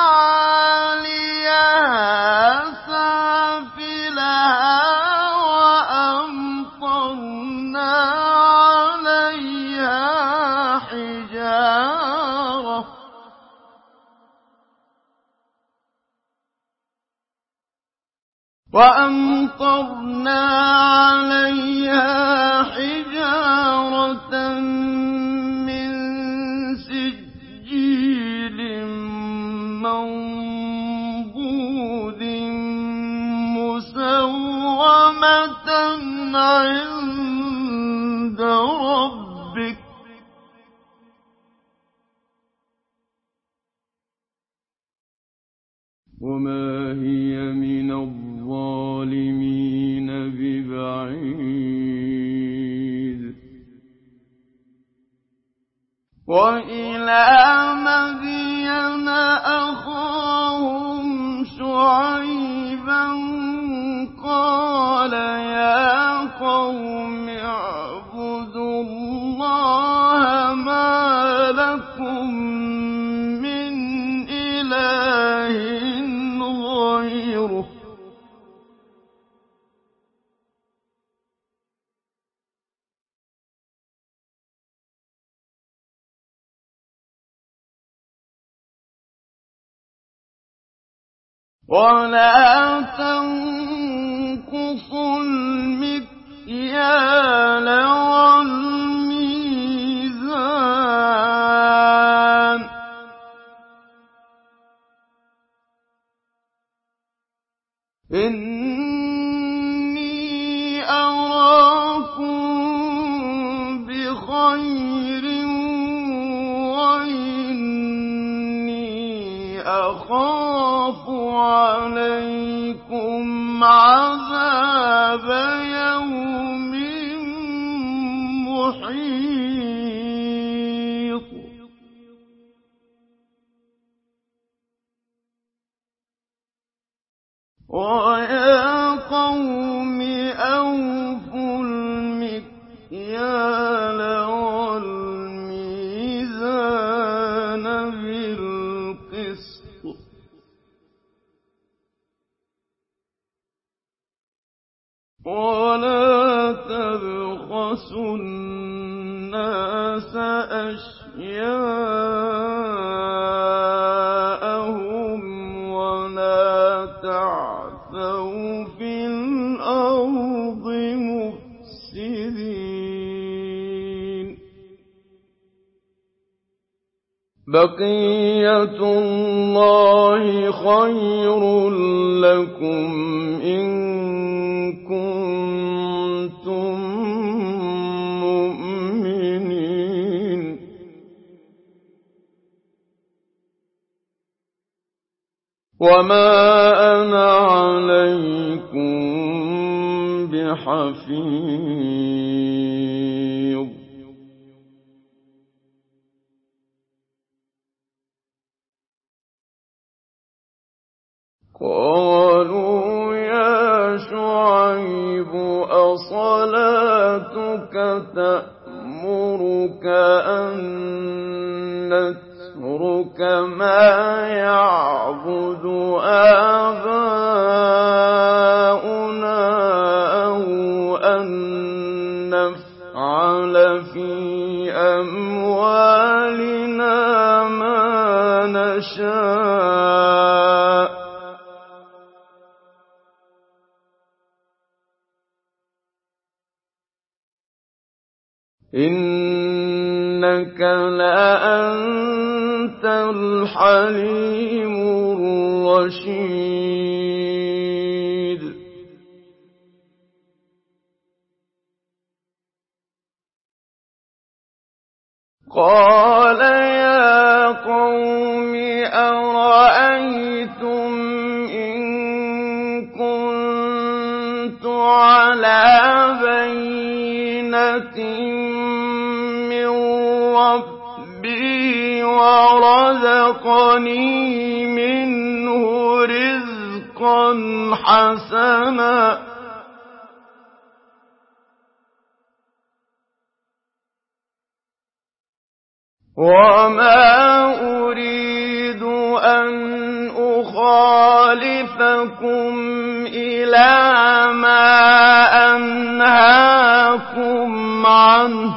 عاليها سافلها وأمطرنا عليها حجارة وأمطرنا عليها حجارة من سجيل منضود مسومة عند ربك وما هي من الظالمين ببعيد وإلى مدين أخاهم شعيبا قال يا قوم اعبدوا الله ما لكم من إله غيره ولا تنقصوا المكيال والميزان إني أراكم بخير وإني أخاف عليكم عذاب يوم محيط ويا قوم أوفوا المكيال والميزان بالقسط ولا تبخسوا الناس أشياءهم ولا تعثوا في الأرض مفسدين بقية الله خير لكم إن كنتم مؤمنين وما أنا عليكم بحفيظ قالوا يا شعيب أصلاتك تأمرك أن نترك ما يعبد آباؤنا أو أن نفعل في أموالنا ما نشاء إن إِنَّكَ لَأَنتَ الْحَلِيمُ الرَّشِيدُ قَالَ يَا قَوْمِ أَرَأَيْتُمْ إِن كُنتُ عَلَىٰ بَيِّنَةٍ مِّن رَّبِّي وَرَزَقَنِي مِنْهُ رِزْقًا حَسَنًا وَمَا أُرِيدُ أَنْ أُخَالِفَكُمْ إِلَىٰ مَا أَنْهَاكُمْ عَنْهُ ۚ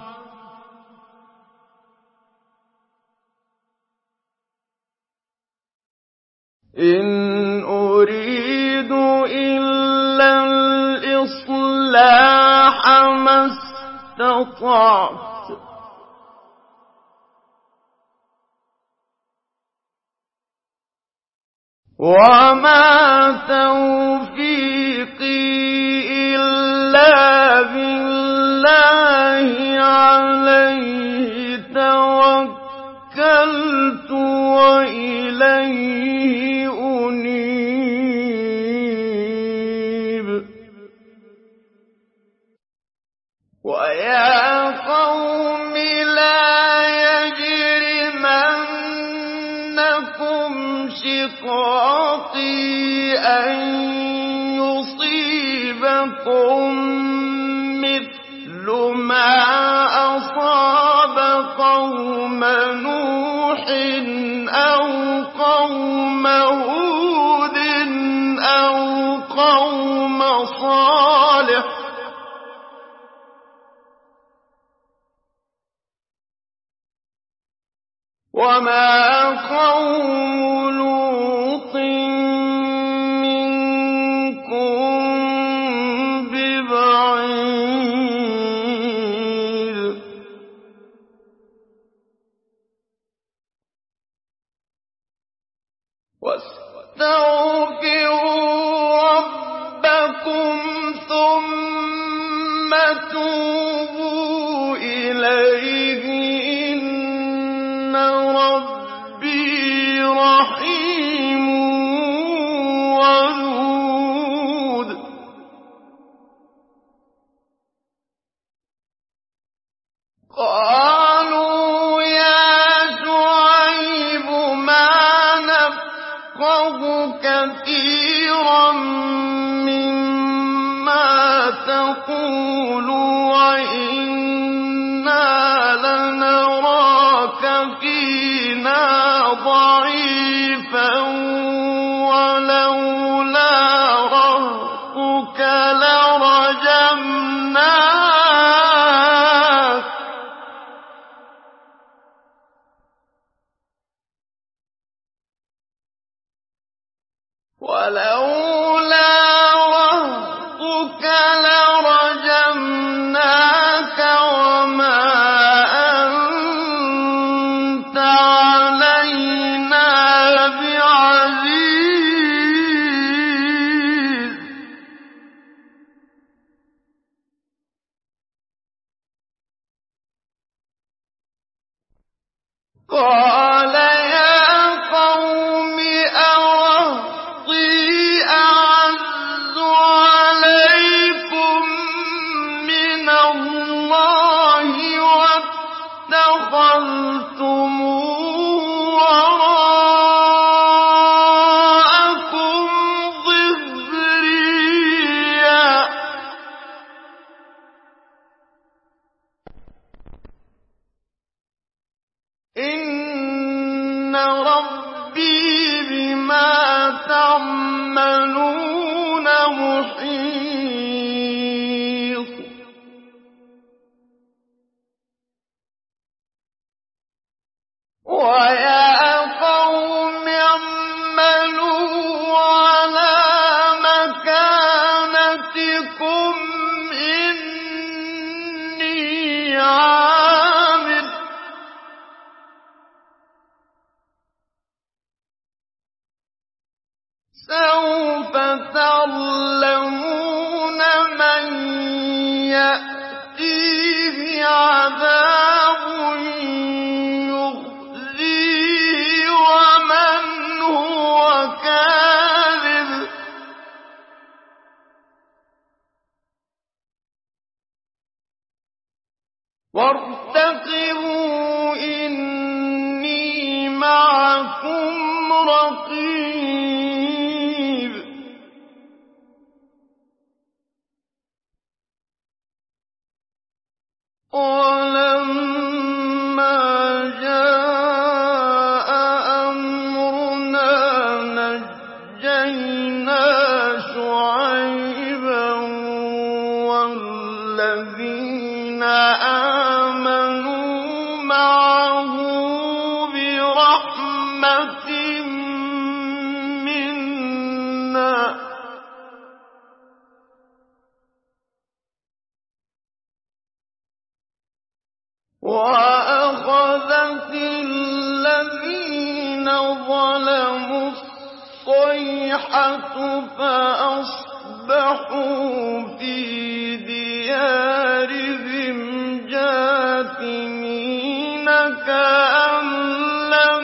إِنْ أُرِيدُ إِلَّا الْإِصْلَاحَ مَا اسْتَطَعْتُ ۚ وَمَا تَوْفِيقِي إِلَّا بِاللَّهِ ۚ عَلَيْهِ تَوَكَّلْتُ وَإِلَيْهِ أُنِيبُ وَيَا قَوْمِ لَا يَجْرِمَنَّكُمْ شِقَاقِي أَن يُصِيبَكُم مِّثْلُ مَا أَصَابَ قَوْمَ نُوحٍ أَوْ قَوْمَ هُودٍ أَوْ قَوْمَ صَالِحٍ ۚ وَمَا قَوْمُ لُوطٍ مِّنكُم بِبَعِيدٍ وَاسْتَغْفِرُوا رَبَّكُمْ ثُمَّ تُوبُوا إِلَيْهِ إِنَّ رَبِّي رَحِيمٌ وَدُودٌ قَالُوا يَا شُعَيْبُ مَا نَفْقَهُ كَثِيرًا مِّمَّا تَقُولُ وَإِنَّا لَنَرَاكَ فِينَا ضَعِيفًا وَلَوْلَا رَهْطُكَ لَرَجَمْنَاكَ ۖ وَلَوْلَا رَهْطُكَ لَرَجَمْنَاكَ وَمَا أَنتَ عَلَيْنَا بِعَزِيزٍ قَالَ يَا قَوْمِ أَرَهْطِي أَعَزُّ عَلَيْكُم مِّنَ اللَّهِ وَاتَّخَذْتُمُوهُ وَرَاءَكُمْ ظِهْرِيًّا ۖ إِنَّ يأتيه عذاب يخزيه ومن هو كاذب وارتقبوا إني معكم رقيب ولما جاء أمرنا نجينا شعيبا والذين آمنوا معه برحمة منا وأخذت الذين ظلموا الصيحة فأصبحوا في ديارهم جاثمين كأن لم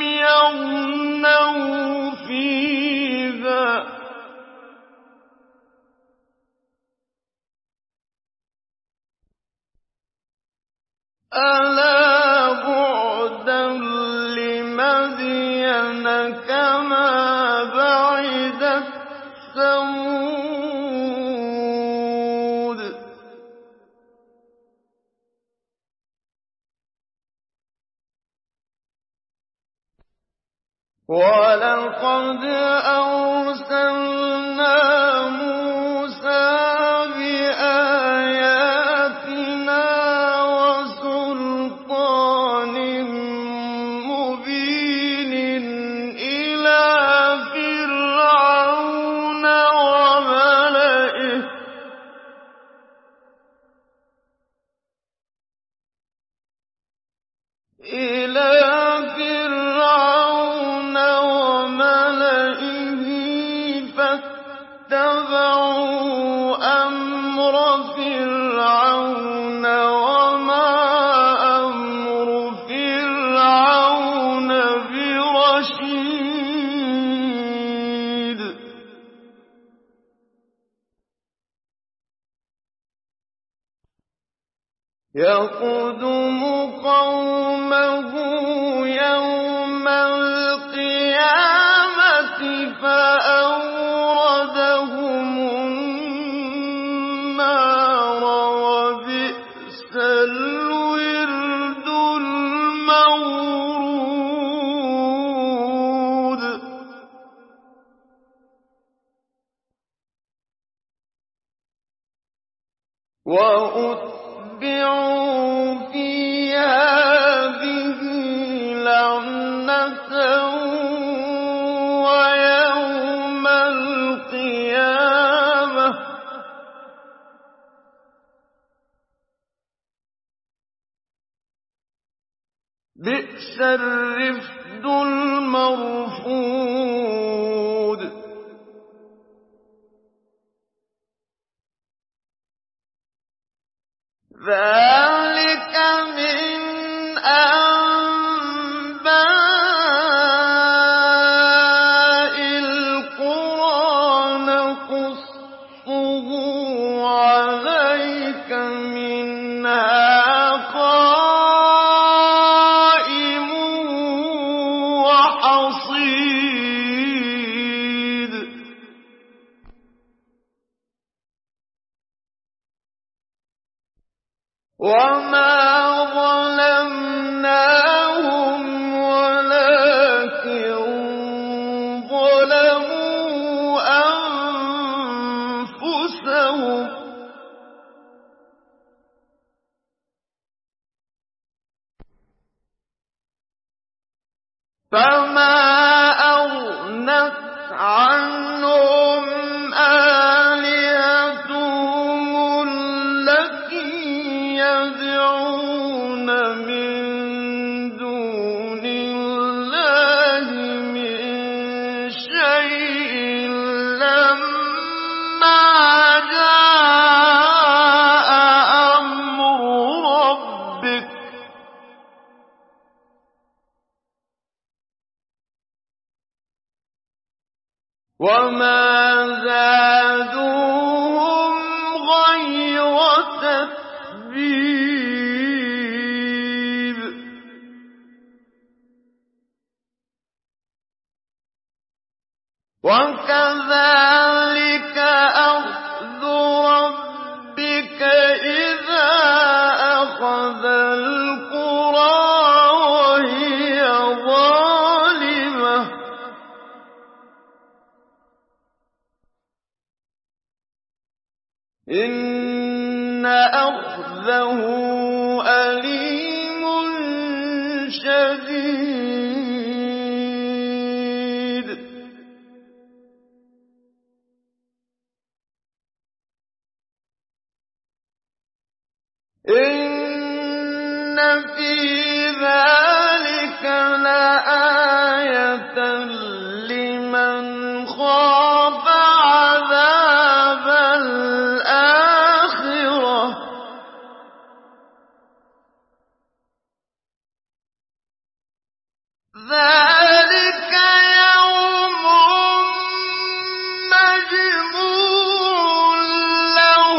يغنوا فيها ألا بعدا لمدين كما بعدت ثمود ولقد أرسلنا موسى بآياتنا وسلطان مبين إلى فرعون وملئه إلى فرعون وملئه فاتبعوا أمر فرعون وما أمر فرعون برشيد يقدم قومه يوم القيامة فأوردهم النار وبئس الورد المورود وأتبعوا في هذه لعنة ويوم القيامة بئس الرفد المرفود ذلك من أنباء القرى نقصه عليك منها قائم وحصيد وما ظلمناهم ولكن ظلموا أنفسهم فما أغنت عنهم آلهتهم التي يدعون وما زادوهم غير تتبيب وكذلك أخذ ربك إذا أخذ القرى وهي ظالمة إن أخذه أليم شديد إن في ذلك لآية لمن خاف عذاب الآخرة ذلك يوم مجموع له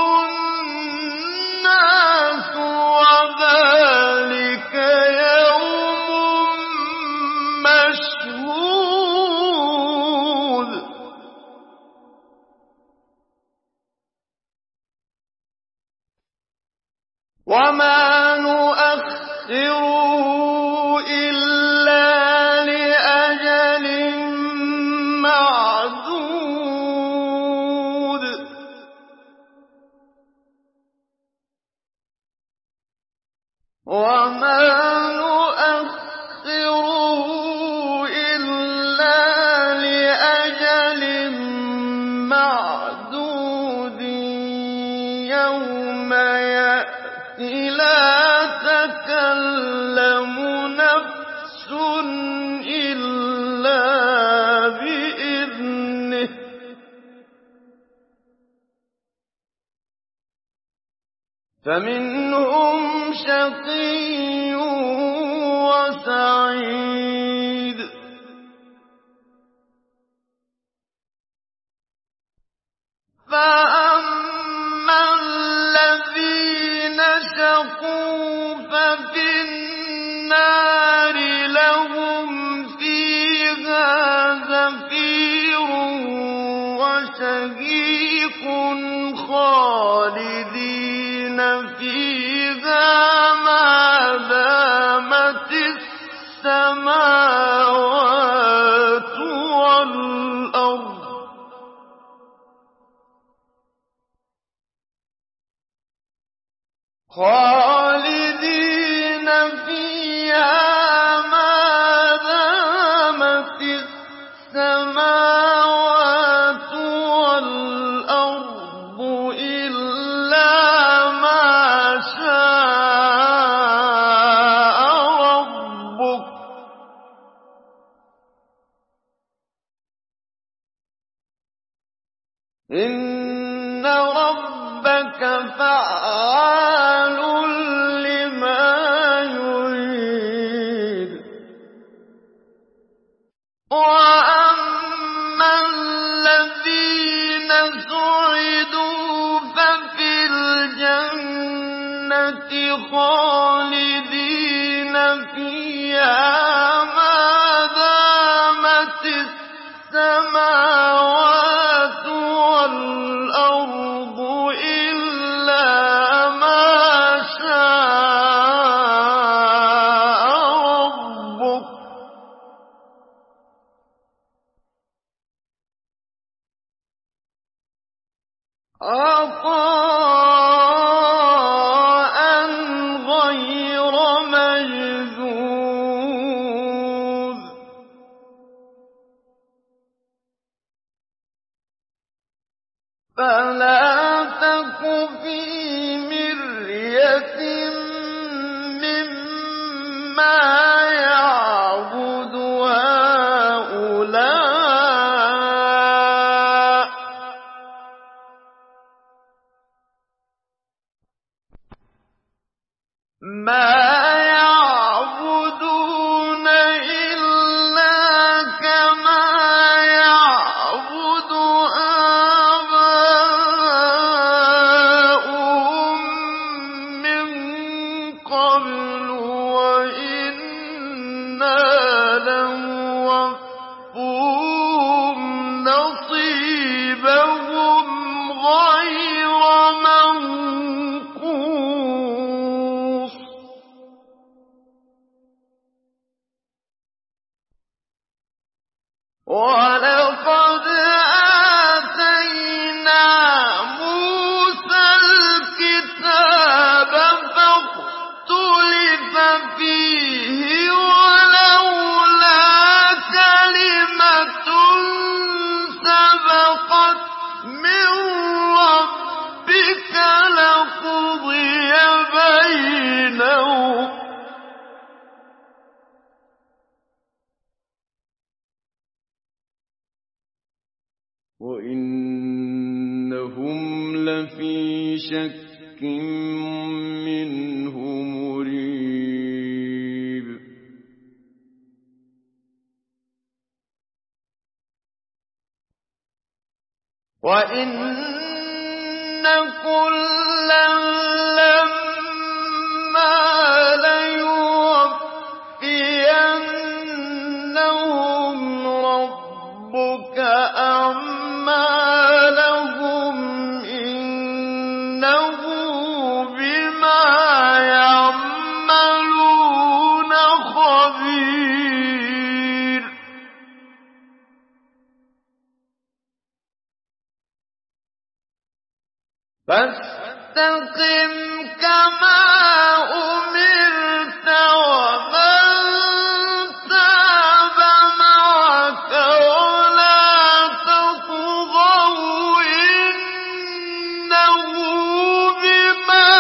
الناس وذلك يوم مشهود وما نؤخره إلا لأجل معدود وما نؤخره إلا لأجل معدود يوم يأتي لا تكلم نفس إلا بإذنه فمنهم شقي وسعيد فأما الذين شقوا ففي النار لهم فيها زفير وشهيق خالدين فيها ما دامت السماوات والأرض خالدين فيها ما دامت السماوات والأرض إلا ما شاء ربك إن ربك فعال لما يريد وأما الذين سعدوا ففي الجنة خالدين فيها ما دامت السماوات والأرض إلا ما شاء ربك عطاء غير مجذوذ فلا تك في مرية مما يعبد هؤلاء ما يعبدون إلا كما يعبد شك منه مريب وإن كلا لما ليوفينهم ربك أعمالهم إنه بما يعملون خبير فاستقم كما أمرت ومن تاب معك ولا تطغوا إنه بما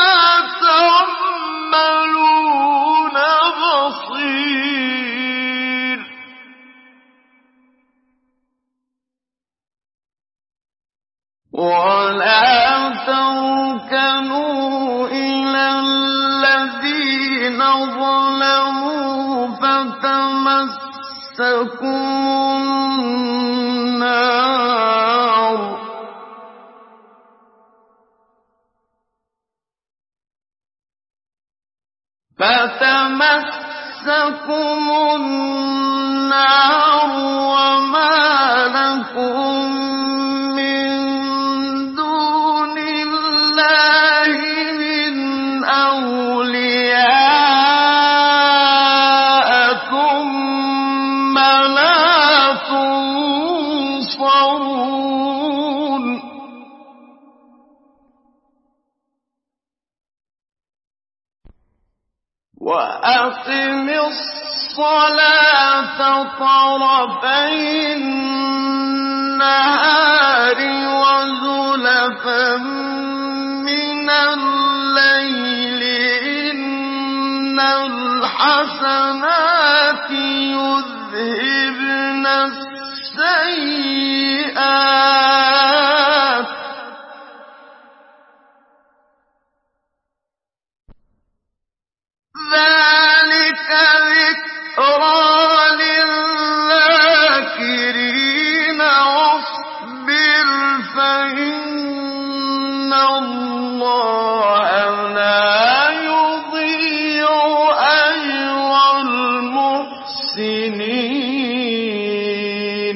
تعملون بصير ولا تركنوا إلى الذين ظلموا فتمسكم النار فتمسكم النار وما لكم وأقم الصلاة طرفي النهار وزلفا من الليل إن الحسنات يذهبن السيئات ذلك ذكرى للذاكرين واصبر فإن الله لا يضيع أجر المحسنين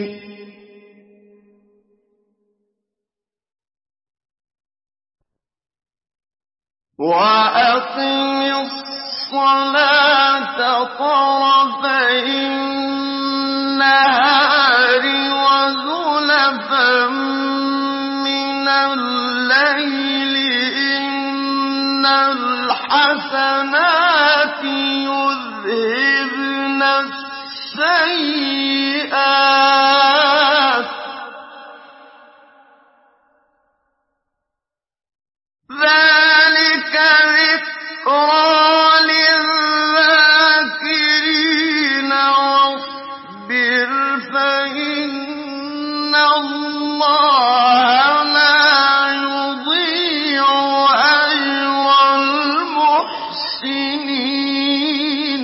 وأقم الصلاة طرفي النهار وزلفا من الليل إن الحسنات يذهبن السيئات ذلك ذكرى للذاكرين واصبر فإن الله لا يضيع أجر المحسنين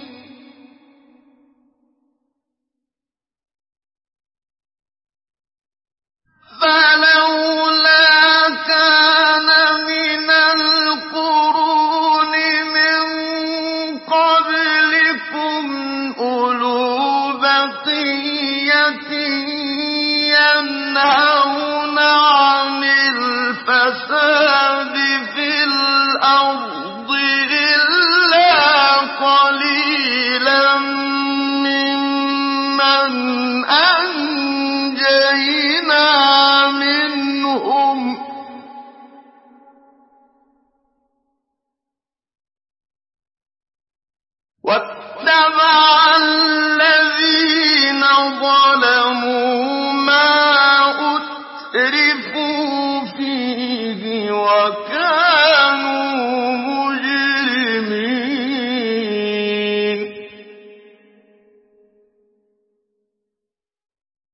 فلولا كان من القرون من قبلكم أولو بقية ينهون عن الفساد في الأرض إلا قليلا ممن أنجينا منهم واتبع الذين ظلموا ما أترفوا فيه وكانوا مجرمين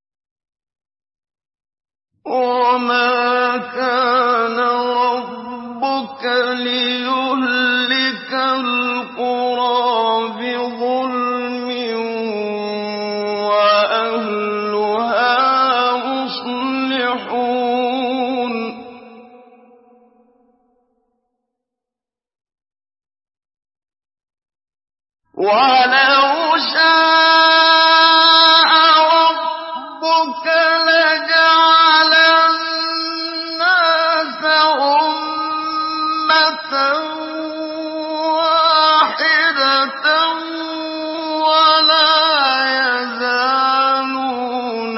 وما كان ربك ليهلك القرى بظلم وأهلها مصلحون ولو شاء ربك لجعل الناس أمة واحدة ولا يزالون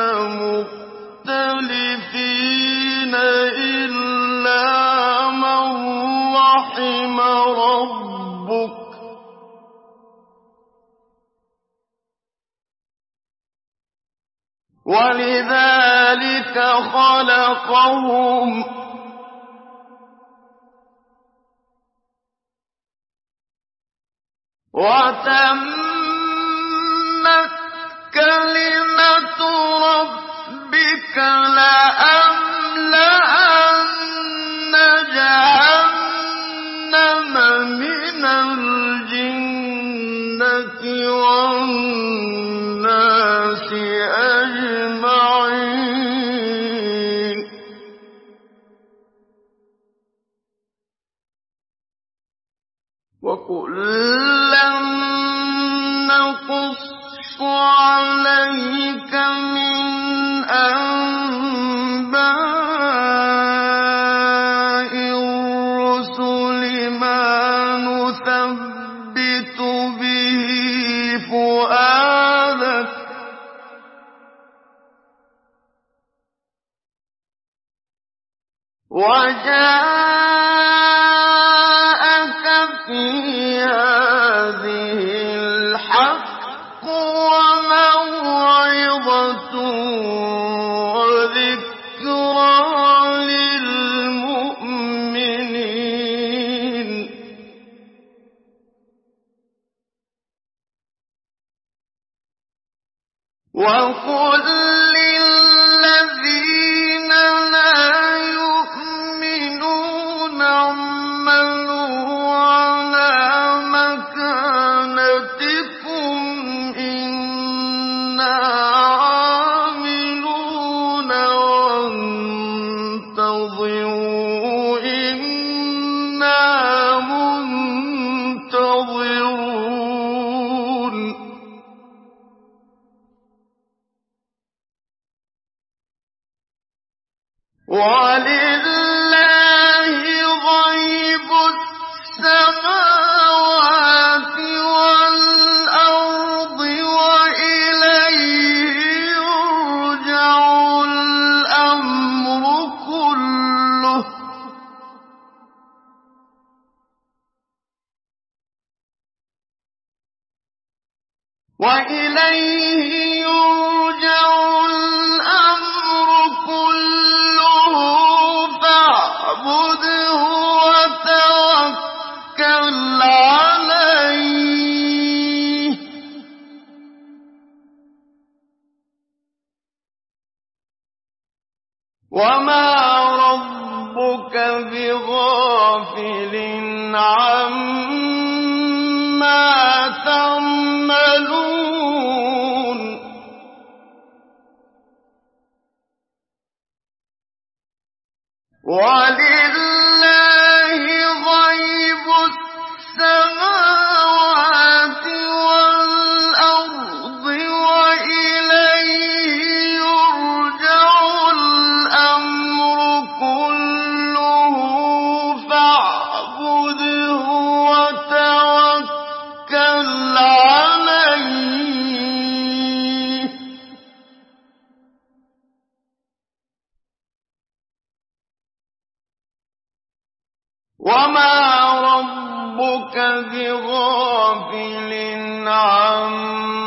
مختلفين إلا من رحم ربك ولذلك خلقهم وتمت كلمة ربك لأملأن جهنم من الجنة والناس أجمعين وكلا نقص عليك من أنباء الرسل ما نثبت به فؤادك وجاءك في هذه الحق وموعظة وذكرى للمؤمنين وقل للذين لا يؤمنون اعملوا على مكانتكم إنا عاملون وانتظروا إنا منتظرون ولله غيب السماوات والأرض وإليه يرجع الأمر كله وإليه يرجع الأمر كله فاعبده وتوكل عليه وما ربك بغافل عما تعملون ولله غيب السماوات والأرض وإليه يرجع الأمر كله فاعبده وتوكل عليه وما ربك بغافل عما